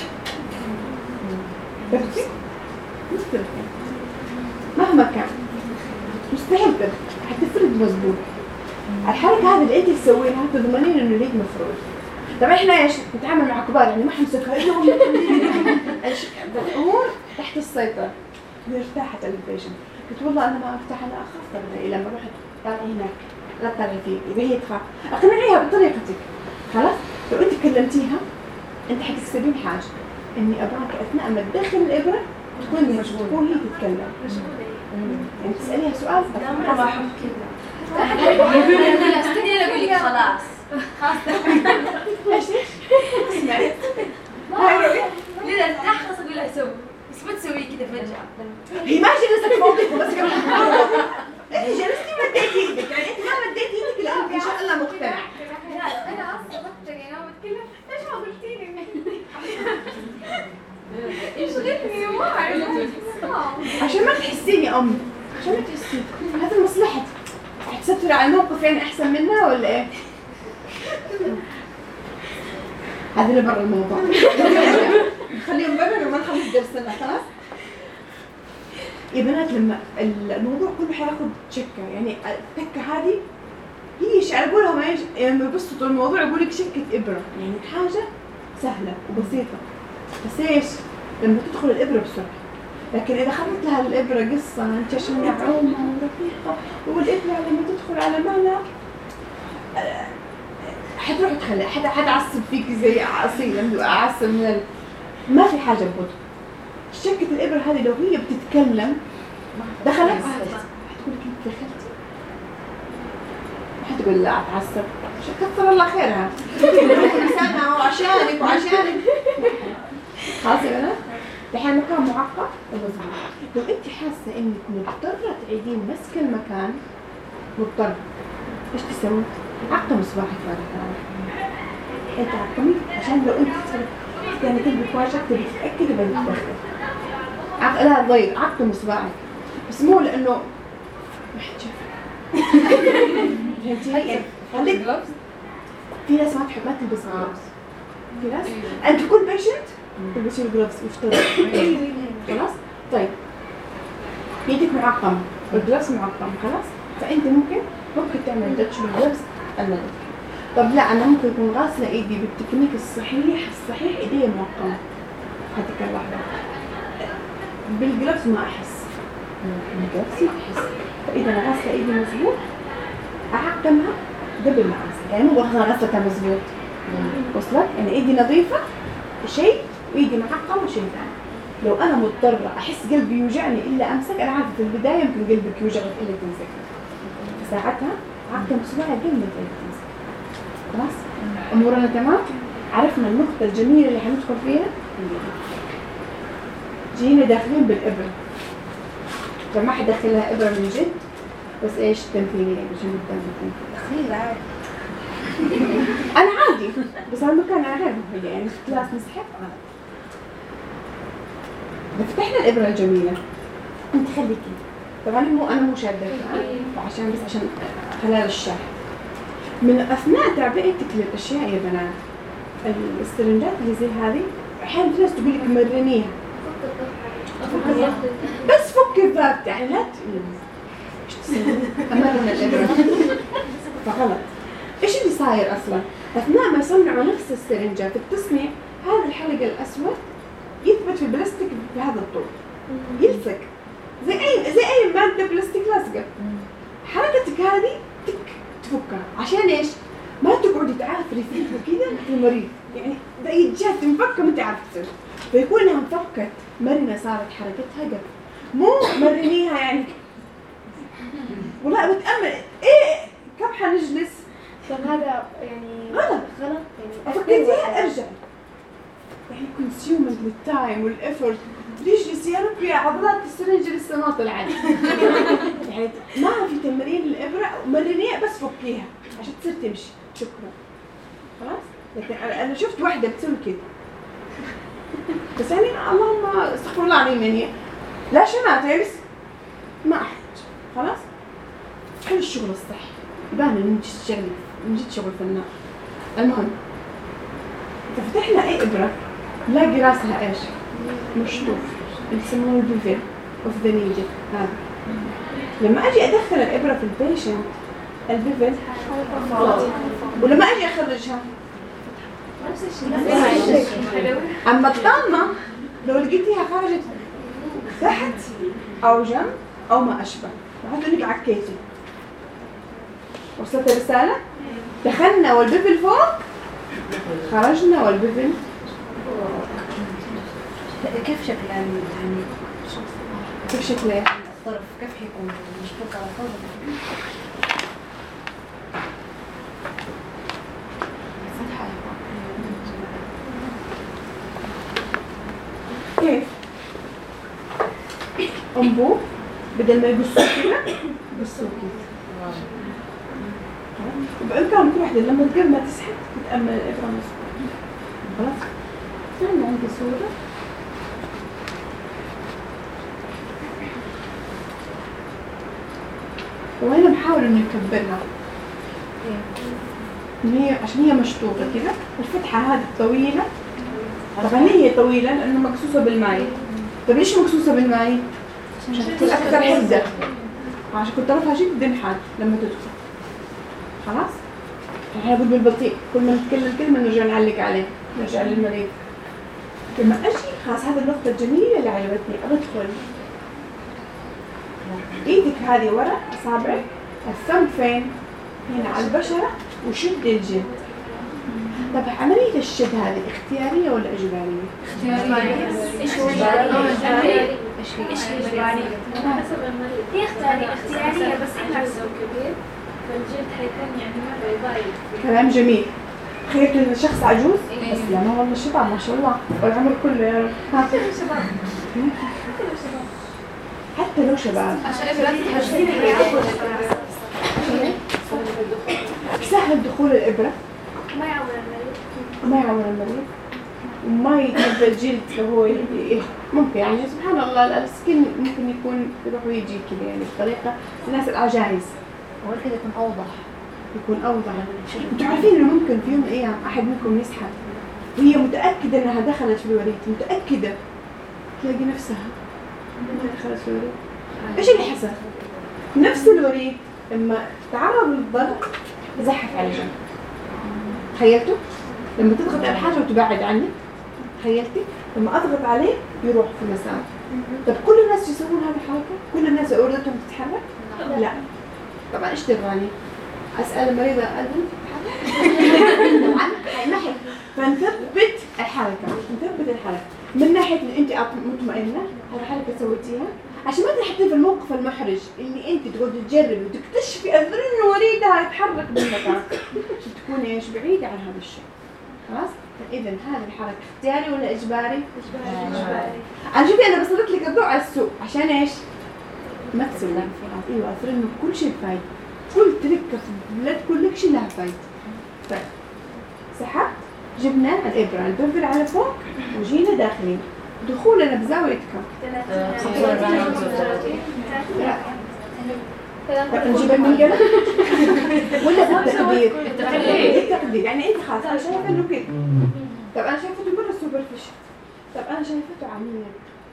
ترخي مش ترخي مهما كان مستحيل ترخي، حتفرد مظبوط. الحركه هذه اللي انت تسويها تضمنين انه اليد مفروض. طبعا احنا ايش نتعامل مع كبار يعني ما حنمسكها الامور تحت السيطره. ارتاحت البيشنت قلت والله انا ما ارتاح انا اخاف طلعي لما رحت طالعي هناك لا تطلعي فيه يبقى هي تخاف. اقنعيها بطريقتك. خلاص لو انت كلمتيها انت حتكسبين حاجه اني ابغاك اثناء ما تدخل الابره تكوني مشغوله تكون هي تتكلم يعني تساليها سؤال ما بحب كذا. استني اقول لك خلاص خلاص ايش ايش اسمعي هاي رؤيا ليه ارتاح خلاص اقول لها سوي بس ما تسوي كذا فجأة. هي ما جلست فوقك بس كمان انت جلستي ومديتي ايدك يعني انت ما مديتي ايدك لانك ان شاء الله مقتنع. لا انا اصلا بقتنع انا بتكلم ليش ما قلتي لي ايش غيرني ما اعرف عشان ما تحسين يا امي عشان ما تحسين هذا مصلحتك. حتستري على الموقف يعني احسن منها ولا ايه؟ هذا اللي برا الموضوع. نخليهم برا وما نخلص درسنا. خلاص يا بنات لما الموضوع كله حياخد شكه يعني التكه هذه هي ايش اقول لهم ايش لما يبسطوا الموضوع يقول لك شكه ابره يعني حاجه سهله وبسيطه. بس ايش لما تدخل الابره بسرعه. لكن اذا خلت لها الابره قصه انت عشان نعومه ورفيقه والابره لما تدخل على معنى حتروح تخلي حد حتعصب فيك زي عصير اعصب من ال... ما في حاجه ببطء. شكه الابره هذه لو هي بتتكلم دخلت حتقول لك انت دخلتي حتقول لا اتعصب كثر الله خيرها لسانها وعشانك وعشانك. خلاص يا بنات دحين مكان معقد ومظبوط. لو انت حاسه انك مضطره تعيدين مسك المكان مضطره ايش تسوي؟ عقمي صباعك بعد كده. انت عقمي عشان لو انت يعني تلبي في وجهك تبي تتاكدي بانك تدخل. عق لها ضيق عقمي صباعك بس مو لانه ما حد شاف. فهمتي؟ خليك جلوفز. في ناس ما تحب ما تلبس جلوفز. في ناس انت كل بيشنت تلبسي الجلوفز يفترض. خلاص؟ طيب يدك معقمه والجلوفز معقم خلاص؟ فانت ممكن ممكن تعمل تاتش بالجلوفز النظيف. طب لا انا ممكن اكون غاسله ايدي بالتكنيك الصحيح الصحيح ايدي موقمه هذيك اللحظه، بالجلفز ما احس، بالجلفز ما احس. فاذا انا غاسله ايدي مظبوط اعقمها قبل ما اغسل، يعني مو انا غسلتها مظبوط وصلت، يعني ايدي نظيفه شيء وايدي معقمه شيء ثاني. لو انا مضطره احس قلبي يوجعني الا امسك، انا عارفه في البدايه يمكن قلبك يوجعك الا تمسك، فساعتها عقم صباعي قبل ما تمسك. خلاص امورنا تمام. عرفنا النقطه الجميله اللي حندخل فيها، جينا داخلين بالابره. فما حدخلها ابره من جد، بس ايش تمثيليه عشان التمثيل تخيل عادي. انا عادي بس هذا المكان انا غير مهيئ، يعني في كلاس مسحب فتحنا الابره الجميله انت خليكي طبعا مو انا مو شاده عشان بس عشان خلال الشرح. من اثناء تعبئتك للاشياء يا بنات السرنجات اللي زي هذه احيانا في ناس تقول لك مرنيها بس فكي الباب يعني لا ايش تسوي امرنا الابره فغلط. ايش اللي صاير اصلا اثناء ما يصنعوا نفس السرنجه في التصنيع هذا الحلق الاسود يثبت في البلاستيك بهذا الطول يلصق زي اي زي اي ماده بلاستيك لازقه. حركتك هذه تك تفكها عشان ايش؟ ما تقعدي تعافري فيها كذا في المريض، يعني زي جهه تنفكه ما انت عارفه تسوي، فيكون انها انفكت مرنه صارت حركتها قبل مو مرنيها يعني ولا بتامل ايه كم حنجلس. طب هذا يعني غلط غلط يعني فكرتيها ارجع يعني كونسيومنت للتايم والافورت تجلس يا ربي عضلات السرنجه لسه ما طلعت يعني ما في تمرين الابره مرنيها بس فكيها عشان تصير تمشي. شكرا خلاص. لكن انا شفت واحده بتسوي كده بس يعني اللهم استغفر الله العظيم يعني لا شماتة بس ما احتاج خلاص. حلو الشغل الصحي يبان من جد شغل من جد شغل فنان. المهم ففتحنا اي ابره نلاقي راسها ايش؟ مشطوف يسمونه البيفل اوف ذا نيدل. هذا لما اجي ادخل الابره في البيشنت البيفل ولما اجي اخرجها نفس الشيء. اما الطامه لو لقيتيها خرجت تحت او جنب او ما اشبه وحتى انك عكيتي. وصلت الرساله؟ دخلنا والبيفل فوق خرجنا والبيفل كيف شكل يعني كيف شكله؟ الطرف كيف حيكون مشبوك على طرف؟ كيف؟ انبوب بدل ما يقصوا كده يقصوا كده. وبإمكان كل واحدة لما تقبل ما تسحب تتأمل الإبرة مظبوط. خلاص؟ أنا عندي صورة وهنا بحاول إنه يكبرها. هي عشان هي مشطوطة كده الفتحة هذه الطويلة طبعا هي طويلة لأنه مقصوصة بالماء. طيب ليش مقصوصة بالماء؟ عشان تكون أكثر حدة عشان كنت طرفها جدا تنحت لما تدخل. خلاص؟ احنا بقول بالبطيء كل ما نتكلم كلمة نرجع نعلق عليه نرجع للمريض. لما أجي خلاص هذه النقطة الجميلة اللي عجبتني أدخل إيدك هذه ورا أصابعك الثumb فين؟ هنا على البشرة وشد الجلد. طب عملية الشد هذه اختيارية ولا إجبارية؟ اختيارية. ايش هو اجباري؟ ايش هي اجباري؟ حسب المريض. هي اختيارية اختيارية بس احنا لو كبير فالجلد حيكون يعني مرة يضايق. كلام جميل. تخيلت إن شخص عجوز بس لا ما والله شباب ما شاء الله والعمر كله يا رب. كله شباب. كله شباب. حتى لو شباب. عشان إبرة تحسين الرياضة. سهل دخول الإبرة. ما يعور المريض. ما يعور المريض وما يجيب الجلد فهو ممكن يعني سبحان الله السكين ممكن يكون يروح ويجي كذا يعني بطريقة الناس العجائز أول كده يكون أوضح يكون أوضح. انتوا عارفين إنه ممكن في يوم من الأيام أحد منكم يسحب وهي متأكدة إنها دخلت في الوريد متأكدة تلاقي نفسها دخلت في الوريد. إيش اللي حصل؟ نفس الوريد لما تعرض للضغط زحف على جنب تخيلتوا؟ لما تضغط على حاجة وتبعد عنك، تخيلتي؟ لما أضغط عليه يروح في المسار. طب كل الناس يسوون هذه الحركة؟ كل الناس أوردتهم تتحرك؟ لا. طبعا إيش تبغاني؟ أسأل المريضة أذن طبعا هينحك. فنثبت الحركة، نثبت الحركة من ناحية إن أنت مطمئنة هذه حركة سويتيها عشان ما تحطي في الموقف المحرج اللي أنت تقعدي تجربي وتكتشفي أذرين وريدها يتحرك بالمكان، تكوني إيش بعيدة عن هذا الشيء. خلاص؟ إذا هذه الحركة اختياري ولا إجباري؟ إجباري. أنا شوفي أنا بسلط لك الضوء على السوق عشان إيش؟ ما تسوي. أيوة أذرين كل شيء فايد. كل تركة في البلاد كل شيء لها فايدة. طيب سحبت جبنا الإبرة ندور على فوق وجينا داخلين. دخولنا بزاوية كم؟ لا نجيب المنقلة ولا بالتقدير؟ بالتقدير يعني أنت خلاص أنا شايفة إنه كده. طب أنا شايفته برا سوبرفيشل. طب أنا شايفته عميق.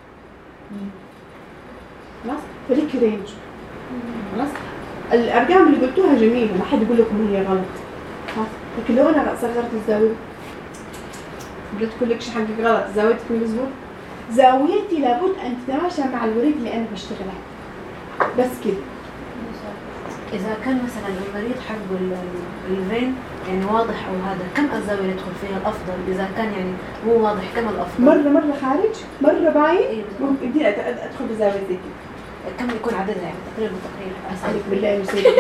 خلاص فليك رينج. خلاص الأرقام اللي قلتوها جميلة ما حد يقول لكم هي غلط. خلاص لكن لو أنا صغرت الزاوية قلت كل شيء حقك غلط، زاويتك مظبوط. زاويتي لابد أن تتماشى مع الوريد اللي أنا بشتغلها. بس كده. إذا كان مثلا المريض حقه الفين يعني واضح أو هذا كم الزاوية يدخل فيها الأفضل؟ إذا كان يعني مو واضح كم الأفضل؟ مرة مرة خارج مرة باين ممكن دي أدخل بزاوية زي كده. كم يكون عددها يعني تقريبا تقريبا؟ أسألك بالله يسعدك.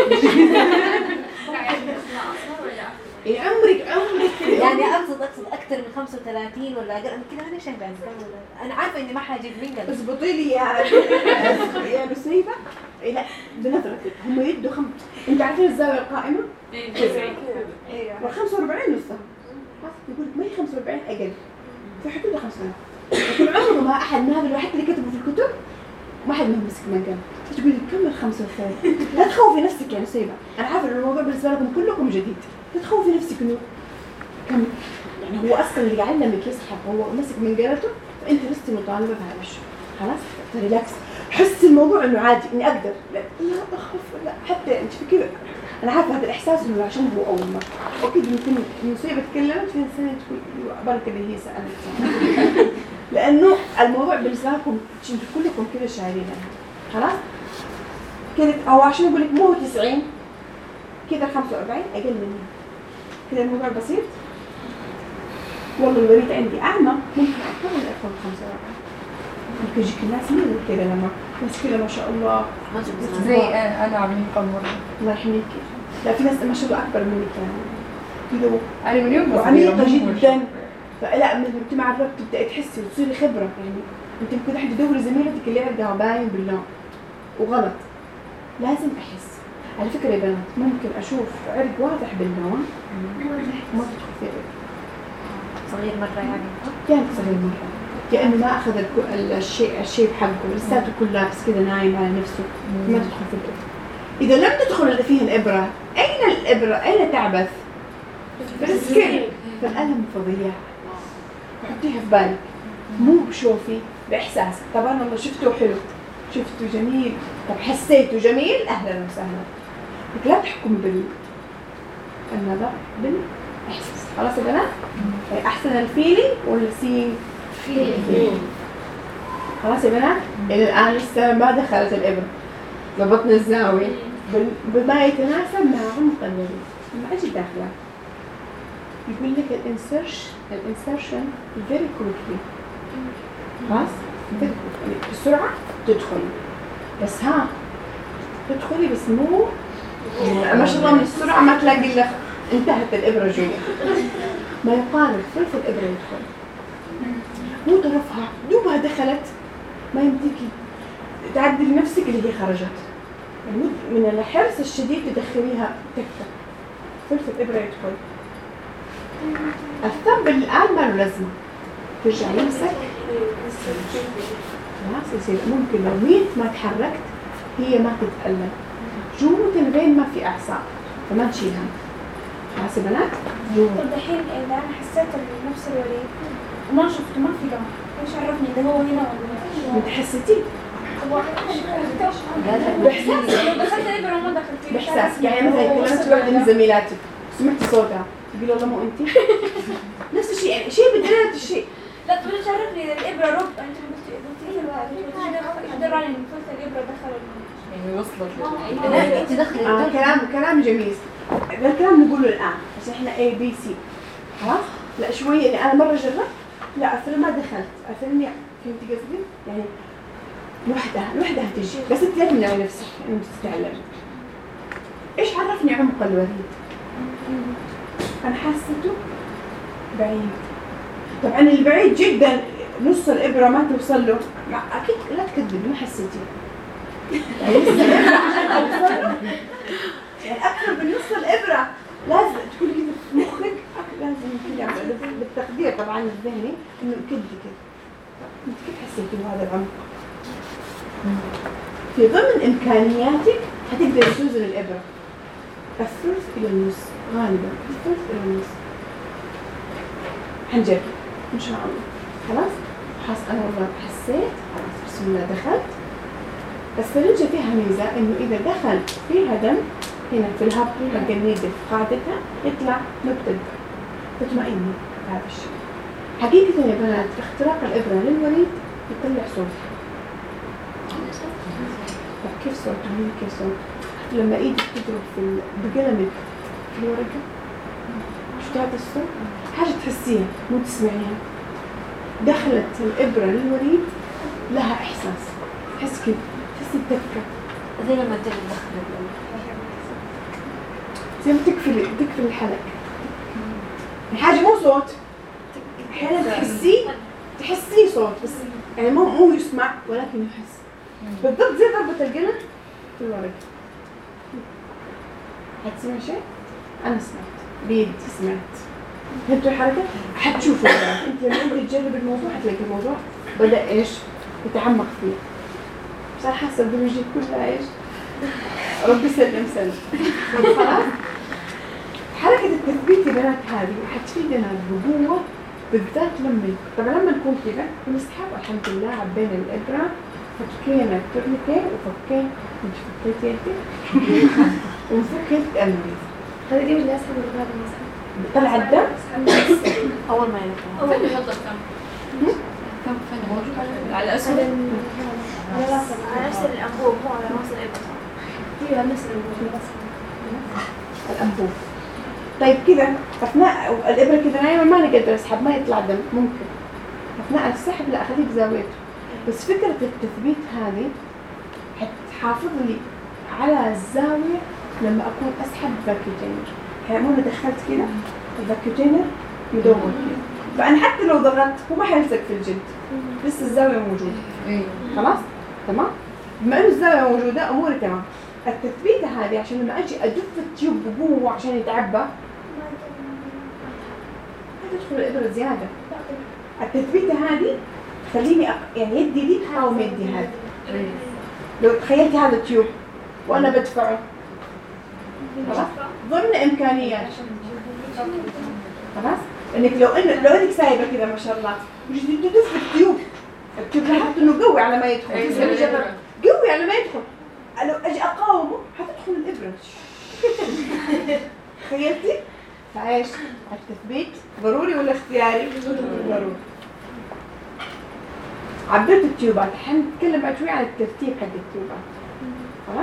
إيه عمرك عمرك يعني أقصد أقصد أكثر من خمسة وثلاثين ولا أقل من كذا. أنا شايفة يعني أنا عارفة إني ما حاجيب منقل. اضبطي لي يا يا نسيبة. إيه لا بنظرتك هم يدوا خم. أنت عارفين الزاوية القائمة؟ إيه تسعين. إيه وخمسة وأربعين نصها. بس يقول ما هي خمسة وأربعين أقل. في حدود خمسة وأربعين. لكن عمره ما أحد من هذا الواحد اللي كتبوا في الكتب ما حد منهم مسك منقل. تقولي كم الخمسة وثلاثين؟ لا تخوفي نفسك يا نسيبة. أنا عارفة إن الموضوع بالنسبة لكم كلكم جديد. لا تخوفي نفسك إنه كم يعني هو أصلاً اللي يعلمك يسحب هو مسك منقلته فأنت لستي مطالبة بهذا الشيء. خلاص ريلاكس. حس الموضوع إنه عادي إني أقدر. لا لا أخاف لا حتى أنت في كذا. أنا عارفة هذا الإحساس إنه عشان هو أول مرة. أكيد يمكن نسيبة تكلمت في إنسان تقول بركة اللي هي سألت. لأنه الموضوع بالنسبة لكم أنتوا كلكم كذا شايلينها. خلاص كذا أو عشان أقول لك مو تسعين كذا خمسة وأربعين أقل مني. كذا الموضوع بسيط. والله الوريد عندي أعمى ممكن أكمل أدخل خمسة وأربعين. ممكن يجيك الناس مين كذا لما ناس كذا ما شاء الله زي أنا عميقة مرة. الله يحميكي. لا في ناس ما شاء الله أكبر منك يعني كذا أنا من يوم وعميقة جدا. فلا من أنت مع الوقت تبدأي تحسي وتصيري خبرة يعني أنت ممكن واحدة تدوري زميلتك اللي عندها باين بالله وغلط. لازم أحس. على فكرة يا بنات ممكن أشوف عرق واضح باللون ما تدخل فيه صغير مرة يعني كان صغير مرة كأنه ما أخذ الشيء الشيء حقه لساته كل لابس كذا نايم على نفسه ما تدخل في الإبرة. إذا لم تدخل فيه الإبرة أين الإبرة أين تعبث؟ في السكين فالألم فظيع. حطيها في بالك مو بشوفي بإحساسك. طبعا الله شفته حلو شفته جميل طب حسيته جميل أهلا وسهلا. لك لا تحكم بال النظر بالإحساس. خلاص يا بنات أحسن الفيلينج ولا سين فيلينج. خلاص يا بنات إلى الآن لسه ما دخلت الإبرة ضبطنا الزاوية بما يتناسب مع عمق الوريد. ما أجي داخلة يقول لك الانسرش الانسرشن very quickly. خلاص بسرعة تدخل بس ها تدخلي بس مو ما شاء الله من السرعة ما تلاقي إلا انتهت الإبرة جوا. ما يقارب ثلث الإبرة يدخل مو طرفها دوبها دخلت ما يمديكي تعدل نفسك اللي هي خرجت. من الحرص الشديد تدخليها تكتك ثلث الإبرة يدخل. الثمب الآن ما له لازمة ترجع نفسك خلاص يصير ممكن لو ميت ما تحركت هي ما تتألم جوة البين ما في أعصاب فما تشيلها. خلاص يا بنات طب الحين إذا أنا حسيت بنفس الوريد وما شفته ما في لون إيش عرفني إذا هو هنا ولا انت حسيتيه بإحساس دخلت الإبرة وما دخلت بإحساس يعني مثلا كلمت واحدة من زميلاتك سمعتي صوتها تقول والله مو انت. نفس الشيء يعني شيء بدنا الشيء. لا تقولي تعرفني إذا الإبرة رب أنت قلتي قلتي قدر علي إن فلت الإبرة دخل يعني وصلت انت دخلي آه كلام كلام جميل. هذا الكلام نقوله الآن عشان احنا A B C خلاص. لا شوية اللي أنا مرة جربت لا أثر ما دخلت أثرني فهمتي قصدي؟ يعني لوحدها لوحدها تجي بس أنت لا تمنعي نفسك إنك تتعلم. إيش عرفني عمق الوريد؟ أنا حاسته بعيد. طبعا البعيد جدا نص الإبرة ما توصل له أكيد لا تكذبي ما حسيتي يعني نص الإبرة عشان أوصل له يعني أكثر من نص الإبرة لازم تكون كده في مخك لازم كده بالتقدير طبعا الذهني إنه كده كده. أنت كيف حسيتي بهذا العمق؟ في ضمن إمكانياتك هتقدر توزن الإبرة الثلث إلى النص غالبا الثلث إلى النص. حنجرب إن شاء الله. خلاص خلاص أنا والله حسيت خلاص بسم الله دخلت. السرنجة فيها ميزة إنه إذا دخل فيها دم هنا في الهب حق النيدل في قاعدتها يطلع نقطة تطمئني هذا الشيء. حقيقة يا بنات اختراق الإبرة للوريد يطلع صوت. كيف صوت؟ مين كيف صوت؟ لما إيدك تضرب في بقلمك في الورقة شو هذا الصوت؟ حاجة تحسيها مو تسمعيها. دخلت الإبرة للوريد لها إحساس. تحس كده تحسي بدفكة زي لما تجي تدخل زي ما تقفل تقفل الحلق. الحاجة مو صوت أحيانا تحسيه تحسيه صوت بس يعني مو مو يسمع ولكن يحس بالضبط زي ضربة القلم في الورقة. هتسمع شيء؟ أنا سمعت بيدي سمعت. فهمتوا الحركة؟ حتشوفوا أنت لما أنت تجرب الموضوع حتلاقي الموضوع بدأ إيش؟ يتعمق فيه. بس أنا حاسة بوجهي كلها إيش؟ ربي سلم سلم. خلاص؟ حركة التثبيت يا بنات هذه حتفيدنا بقوة بالذات لما طبعا لما نكون كذا بنسحب الحمد لله عبينا الإبرة فكينا التورنيكي وفكينا مش فكيت يدي وفكيت المريض. هذا دي اللي أسحب ولا هذا اللي أسحب؟ طلع الدم أول ما يلقى أول ما يحط الكم كم فن موجود على أسود على راس على نفس الأنبوب مو على راس الإبرة. دي على نفس الأنبوب الأنبوب. طيب كذا أثناء الإبرة كذا نايمة ما نقدر أسحب ما يطلع دم ممكن أثناء السحب لا أخليك زاويته. بس فكرة التثبيت هذه حتحافظ لي على الزاوية لما أكون أسحب فاكيوتينر. يعني مو أنا دخلت كذا الفاكيوتينر يدور كذا فأنا حتى لو ضغطت هو ما حيلصق في الجلد لسه الزاوية موجودة. خلاص تمام. بما إنه الزاوية موجودة أموري تمام. التثبيتة هذه عشان لما أجي أدف التيوب بقوة عشان يتعبى ما تدخل الإبرة زيادة. التثبيتة هذه خليني أق... يعني يدي دي تقاوم يدي هذه. لو تخيلتي هذا التيوب وأنا بدفعه خلاص ضمن إمكانيات خلاص إنك لو إن لو إنك سايبة كذا ما شاء الله مش تدف التيوب التيوب لاحظت إنه قوي على ما يدخل قوي على ما يدخل. لو أجي أقاومه حتدخل الإبرة. تخيلتي؟ فعيش التثبيت ضروري ولا اختياري؟ ضروري. عبرت التيوبات حنتكلم بعد شوي عن الترتيب حق التيوبات. خلاص؟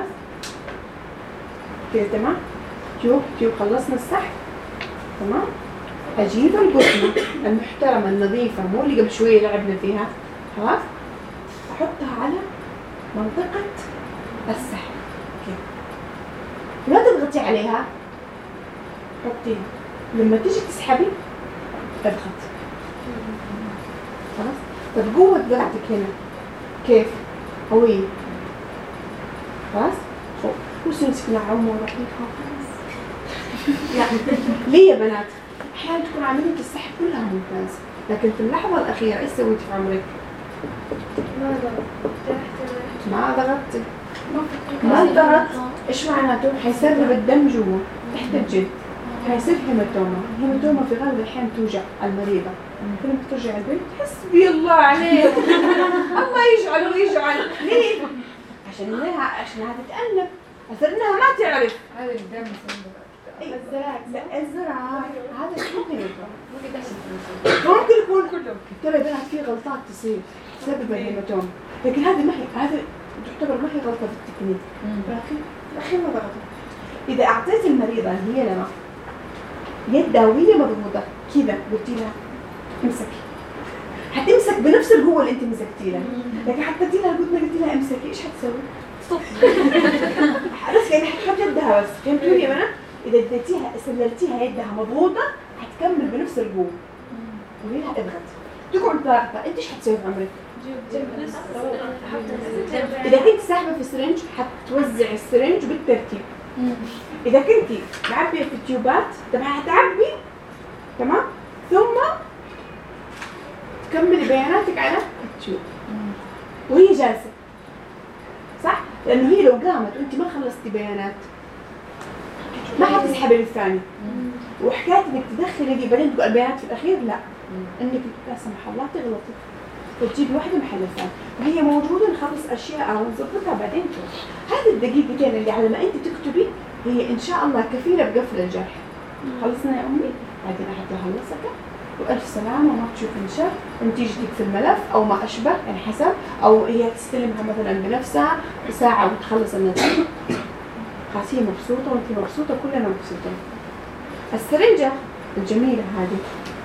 كده تمام؟ تيوب تيوب خلصنا السحب تمام؟ أجيب القطنة المحترمة النظيفة مو اللي قبل شوي لعبنا فيها خلاص؟ أحطها على منطقة السحب كده. لا تضغطي عليها حطيها لما تيجي تسحبي اضغط خلاص. طب قوة ضغطك هنا كيف؟ قوية خلاص فوق وش نمسكنا عمو رحيقها خلاص. لا ليه يا بنات؟ أحيانا تكون عملية السحب كلها ممتازة لكن في اللحظة الأخيرة إيش سويتي في عمرك؟ ما ضغطت ما ضغطتي ما ضغطت. إيش معناته؟ حيسرب الدم جوا تحت الجلد حيصير هيماتوما. هيماتوما في غالب الأحيان توجع المريضة. كل ما ترجع البيت حسبي الله عليه الله يجعل ويجعل. ليه؟ عشان إنها عشان هذا تتألم أثر إنها ما تعرف. هذا الدم الزراعة لا الزراعة هذا ممكن يكون ممكن يكون كله ترى بنات في غلطات تصير بسبب الهيماتوم لكن هذه ما هي هذا تعتبر ما هي غلطة في التكنيك لكن الأخير ما غلطة. إذا أعطيت المريضة هي لنا يدها وهي مضغوطة كذا قلتي لها امسكي حتمسك بنفس القوة اللي أنت مسكتي لها لكن حطيتي لها قلت قلتي لها امسكي إيش حتسوي؟ بس يعني حتحط يدها بس فهمتوني يا بنات؟ إذا اديتيها سللتيها يدها مضغوطة حتكمل بنفس القوة قولي لها اضغط تقعد ضاغطة أنت إيش حتسوي في عمرك؟ إذا كنت ساحبة في السرنج حتوزع السرنج بالترتيب إذا كنت معبية في التيوبات طبعا حتعبي تمام ثم تكملي بياناتك على التيوب وهي جالسة صح؟ لأنه هي لو قامت وأنت ما خلصتي بيانات ما حتسحبي للثاني وحكاية إنك تدخلي دي بعدين تقول البيانات في الأخير لا إنك لا سمح الله تغلطي وتجيب واحدة محل الثاني وهي موجودة نخلص أشياء أو نظبطها بعدين تروح. هذه الدقيقتين اللي على ما أنت تكتبي هي إن شاء الله كفيلة بقفل الجرح. خلصنا يا أمي بعدين أحط لها الوثقة وألف سلامة وما تشوف انشاف ونتيجتك في الملف أو ما أشبه يعني حسب أو هي تستلمها مثلا بنفسها ساعة وتخلص النتيجة خلاص هي مبسوطة وأنت مبسوطة كلنا مبسوطين. السرنجة الجميلة هذه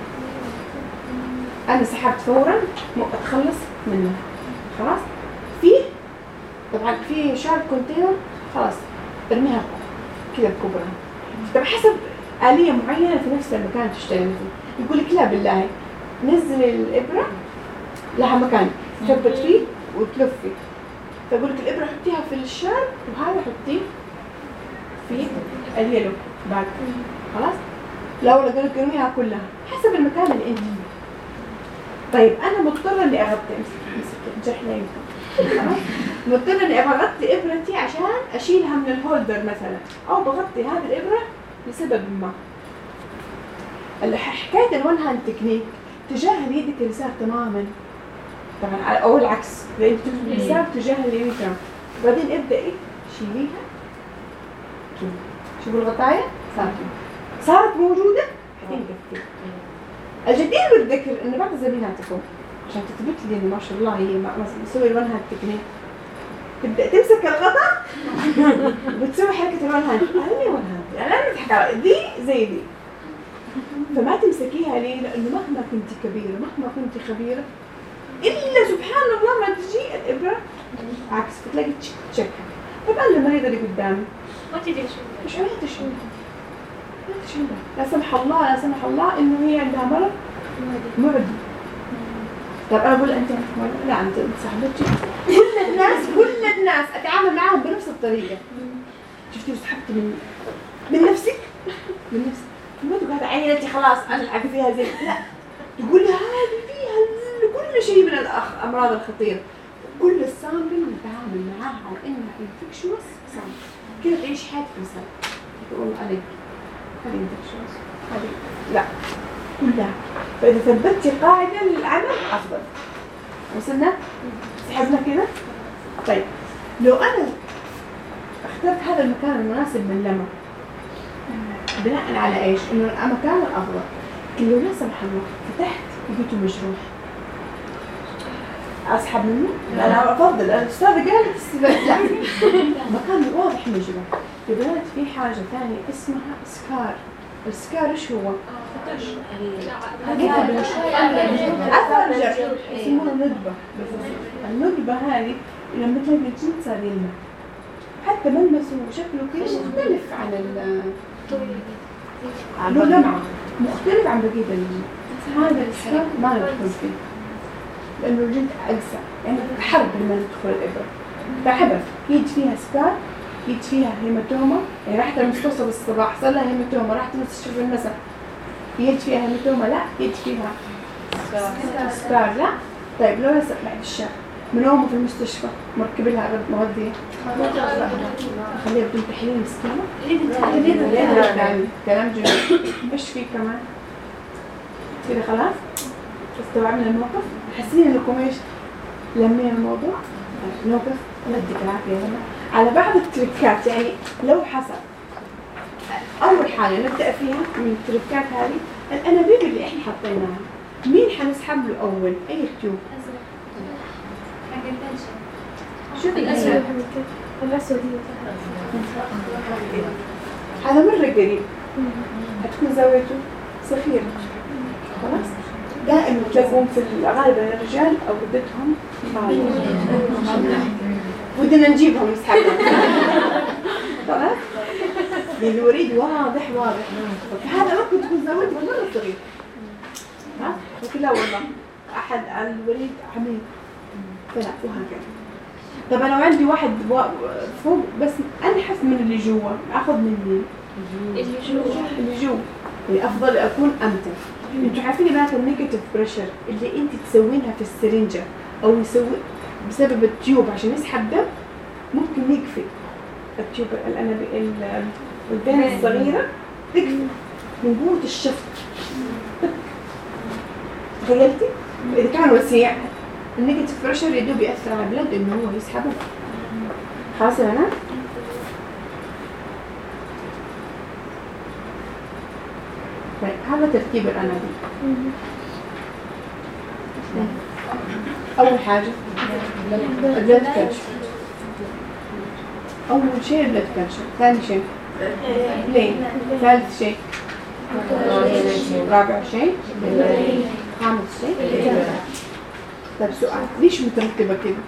أنا سحبت فورا أتخلص منها خلاص في طبعا في شارب كونتينر خلاص ارميها كذا بكبرها طبعا حسب آلية معينة في نفس المكان تشتغل فيه يقول لك لا بالله نزل الإبرة لها مكان تثبت فيه وتلفي فيقول لك الإبرة حطيها في الشارب وهذا حطيه في اليلو بعد خلاص لا ولا قالوا ارميها كلها حسب المكان اللي انت فيه. طيب انا مضطره اني اغطي امسك الجرح لا يمكن مضطره اني اغطي ابرتي عشان اشيلها من الهولدر مثلا او بغطي هذه الابره لسبب ما. حكايه الون هاند تكنيك تجاهل يدك اليسار تماما طبعا او العكس اذا انت تكتب اليسار تجاهل اليمين تماما وبعدين ابدأي شيليها كذا شوفوا الغطايه صارت صارت موجوده حتنقفل. الجدير بالذكر انه بعض زميلاتكم عشان تثبت لي انه ما شاء الله هي مسوي الون هاند تكنيك تبدا تمسك الغطاء وتسوي حركه الون هاند هذه ون هاند يعني انا بتحكي دي زي دي فما تمسكيها ليه؟ لانه مهما كنت كبيره مهما كنت خبيره الا سبحان الله ما تجي الابره عكس بتلاقي تشكها. طبعا المريضه اللي قدامي ما تدري مش عارفه تشوفها لا سمح الله لا سمح الله انه هي عندها مرض معدي. طب انا اقول انت عندك مرض لا انت صاحبتي كل الناس كل الناس اتعامل معاهم بنفس الطريقه. شفتي سحبت من من نفسك من نفسك ما تقول هذا عينتي خلاص العب فيها زي لا تقول هذه فيها كل شيء من الامراض الخطيره كل السامبل نتعامل معاها على انها انفكشوس سامبل كذا تعيش حياتك مثلا تقول عليك هذه انفكشوس هذه لا كلها. فاذا ثبتتي قاعده للعمل افضل. وصلنا سحبنا كذا. طيب لو انا اخترت هذا المكان المناسب من لما بناء على ايش؟ انه المكان الافضل لكن لو لا سمح الله فتحت لقيته مجروح اسحب منه؟ لا انا افضل الاستاذه قالت لا مكان واضح مجروح. يا بنات في حاجه ثانيه اسمها سكار. السكار ايش هو؟ اثر جرح يسمونه ندبه. الندبه هذه لما تلاقي الجلد صار يلمع حتى ملمسه وشكله كذا مختلف عن ال له لمعه مختلف عن بقيه الجلد. هذا السكار ما ندخل فيه لانه الجلد اقسى يعني حرب لما تدخل الابره فحبف يجي فيها سكار يجي فيها هيماتوما يعني راحت المستوصف الصباح صار لها هيماتوما راحت المستشفى المساء يجي فيها هيماتوما لا يجي فيها سكار لا. طيب لو نسأل بعد الشهر منومه في المستشفى مركب لها مغذية خليها بدون تحليل مسكينة كلام جميل. ايش فيه كمان كده خلاص استوعبنا الموقف حاسين انكم ايش لمينا الموضوع نوقف نديك العافية هنا على بعض التريكات. يعني لو حصل اول حاجه نبدا فيها من التركات هذه الانابيب اللي احنا حطيناها، مين حنسحب له اول؟ اي تيوب؟ شوف الاسود الاسود هذا مره قريب، حتكون زاويته صغيره خلاص. دائما تلاقون في الغالب الرجال او ردتهم ودنا نجيبهم نسحبهم خلاص. الوريد واضح واضح، فهذا ممكن تكون زاويته مره صغيره ها، لكن لا والله احد على الوريد عميق فلا وهكذا. طب لو عندي واحد فوق بس انحف من اللي جوا، اخذ من مين؟ اللي جوا اللي جوا يعني افضل اكون امتن. انتوا عارفين بقى النيجاتيف بريشر اللي انت تسوينها في السرنجه او يسوي بسبب التيوب عشان يسحب دم، ممكن يكفي التيوب الانابيب البين الصغيره تكفي من قوه الشفط. تخيلتي؟ اذا كان وسيع النيجاتيف بريشر يدوب ياثر على البلد انه هو يسحبه. خلاص يا بنات؟ طيب هذا ترتيب الانابيب. اول حاجه البلد كلشر، اول شيء البلد كلشر، ثاني شيء بلين، ثالث شيء رابع شيء خامس شيء. طيب سؤال، ليش مترتبه كده؟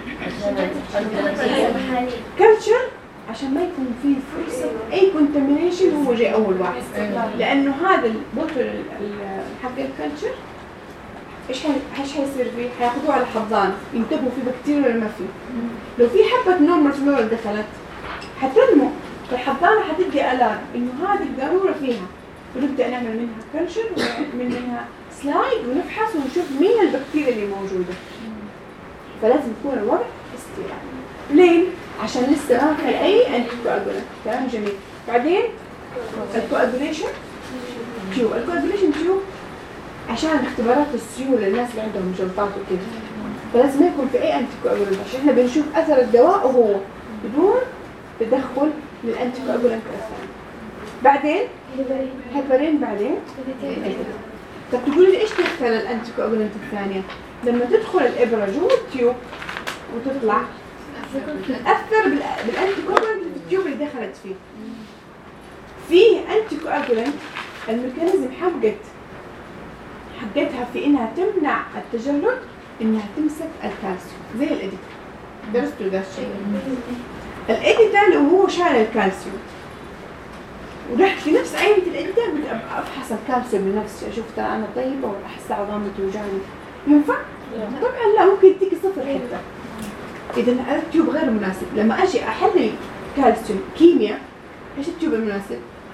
كلتشر عشان ما يكون فيه فرصه اي كونتامينيشن هو جاي اول واحد، لانه هذا البوتل حق الكلتشر ايش ايش حيصير فيه؟ حياخذوه على حضانه ينتبهوا في بكتيريا ولا ما في. لو في حبه نورمال فلورا دخلت حتنمو الحضانه، حتدي الارم انه هذه القاروره فيها، ونبدا نعمل منها كلتشر ونعمل منها سلايد ونفحص ونشوف مين البكتيريا اللي موجوده. فلازم يكون الوضع استيعابي. ليه؟ عشان لسه ما في اي انتي كواجولانت. كلام جميل. بعدين الكواجوليشن تيوب، الكواجوليشن تيوب عشان اختبارات السيول للناس اللي عندهم جلطات وكذا، فلازم ما يكون في اي انتي كواجولانت عشان احنا بنشوف اثر الدواء وهو بدون تدخل للانتي كواجولانت الثاني. بعدين هيبرين، بعدين طب تقولي لي ايش تدخل الانتي كواجولانت الثانيه؟ لما تدخل الابره جوه التيوب وتطلع تتاثر بالانتي كواجولانت في التيوب اللي دخلت فيه. فيه انتي كواجولانت الميكانيزم حقت حقتها في انها تمنع التجلط، انها تمسك الكالسيوم زي الاديتا. درستوا ده الشيء؟ الاديتا اللي هو شايل الكالسيوم، ورحت في نفس عينة الاديتا بدي افحص الكالسيوم بنفسي، اشوف ترى انا طيبه ولا احس عظامي توجعني. ينفع؟ طبعا لا، ممكن يديك صفر حتى. اذا التيوب غير مناسب. لما اجي احلل كالسيوم كيمياء، ايش التيوب المناسب؟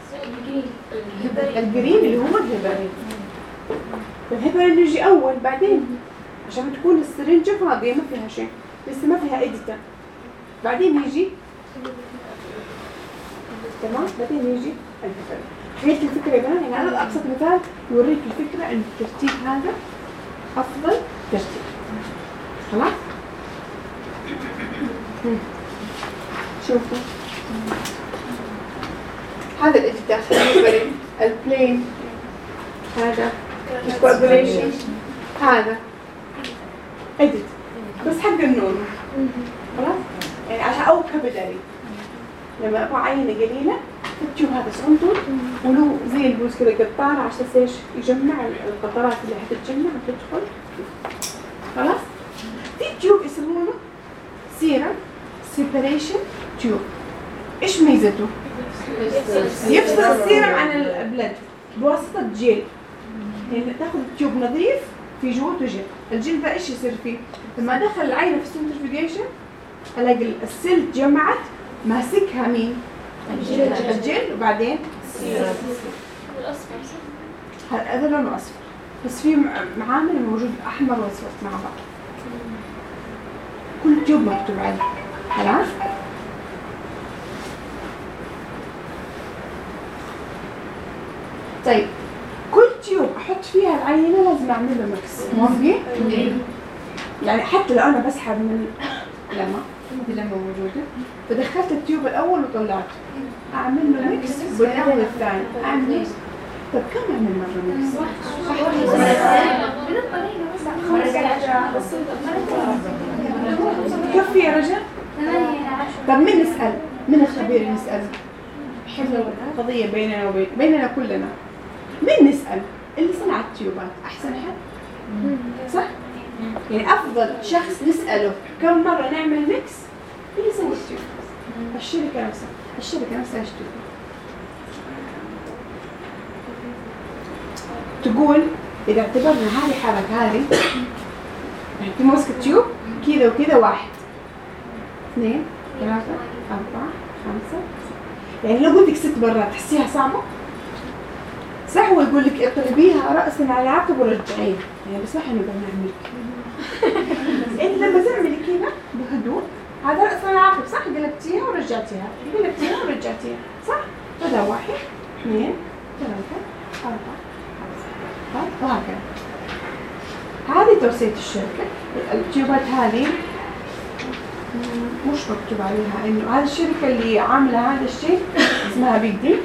الجرين اللي هو الهيبرين. الهيبرين يجي اول، بعدين عشان تكون السرنجه فاضيه ما فيها شيء، لسه ما فيها اديتا. بعدين يجي تمام، بعدين يجي الهيبرين. فهمت الفكره يا بنات؟ يعني هذا ابسط مثال يوريك الفكره ان الترتيب هذا افضل ترتيب. خلاص؟ شوفوا هذا الاديتا، الهيبرين، البلين، هذا الكواجوليشن، هذا اديت بس حق النورمال. خلاص؟ يعني عشان او كابيلاري لما ابغى عينه قليله التيوب هذا صندوق ولو زي البوز كذا قطاره عشان ايش؟ يجمع القطرات اللي حتتجمع وتدخل. خلاص؟ في تيوب يسمونه سيرم سيبريشن تيوب. ايش ميزته؟ يفصل السيرم عن البلد بواسطه جيل. يعني تاخذ تيوب نظيف في جوته جيل، الجيل ده ايش يصير فيه؟ لما ادخل العينه في السنترفيوجيشن الاقي السيل تجمعت ماسكها مين؟ الجيل. الجيل وبعدين السيرم. والاصفر هذا لونه اصفر بس في معامل موجود احمر واصفر مع بعض. كل تيوب مكتوب عليه. خلاص؟ طيب كل تيوب احط فيها العينه لازم اعمل له مكس. موافقين؟ يعني حتى لو انا بسحب من لما دي لما موجودة، فدخلت التيوب الأول وطلعته، أعمل له ميكس بالأول الثاني، أعمل ميكس. طب كم أعمل مرة ميكس؟ كفي يا رجل؟ طب من نسأل؟ من الخبير نسأل؟ حلو القضية بيننا وبين بيننا كلنا. من نسأل؟ اللي صنع التيوبات أحسن حد؟ صح؟ يعني أفضل شخص نسأله كم مرة نعمل ميكس اللي يسوي التيوب. الشركة نفسها، الشركة نفسها ايش تقول؟ تقول إذا اعتبرنا هذه الحركة هذه انت ماسكة التيوب كذا وكذا، واحد اثنين ثلاثة أربعة خمسة، يعني لو قلت لك ست مرات تحسيها صعبة؟ صح. ويقول لك اقلبيها رأسا على عقب ورجعيها، يعني بس احنا نقدر نعمل انت لما تعملي كذا بهدوء هذا رأسا على عقب، صح؟ قلبتيها ورجعتيها، قلبتيها ورجعتيها، صح؟ هذا واحد اثنين ثلاثة أربعة خمسة وهكذا. هذه توصية الشركة. التيوبات هذه مش مكتوب عليها انه هذه الشركة اللي عاملة هذا الشيء اسمها بيج دي.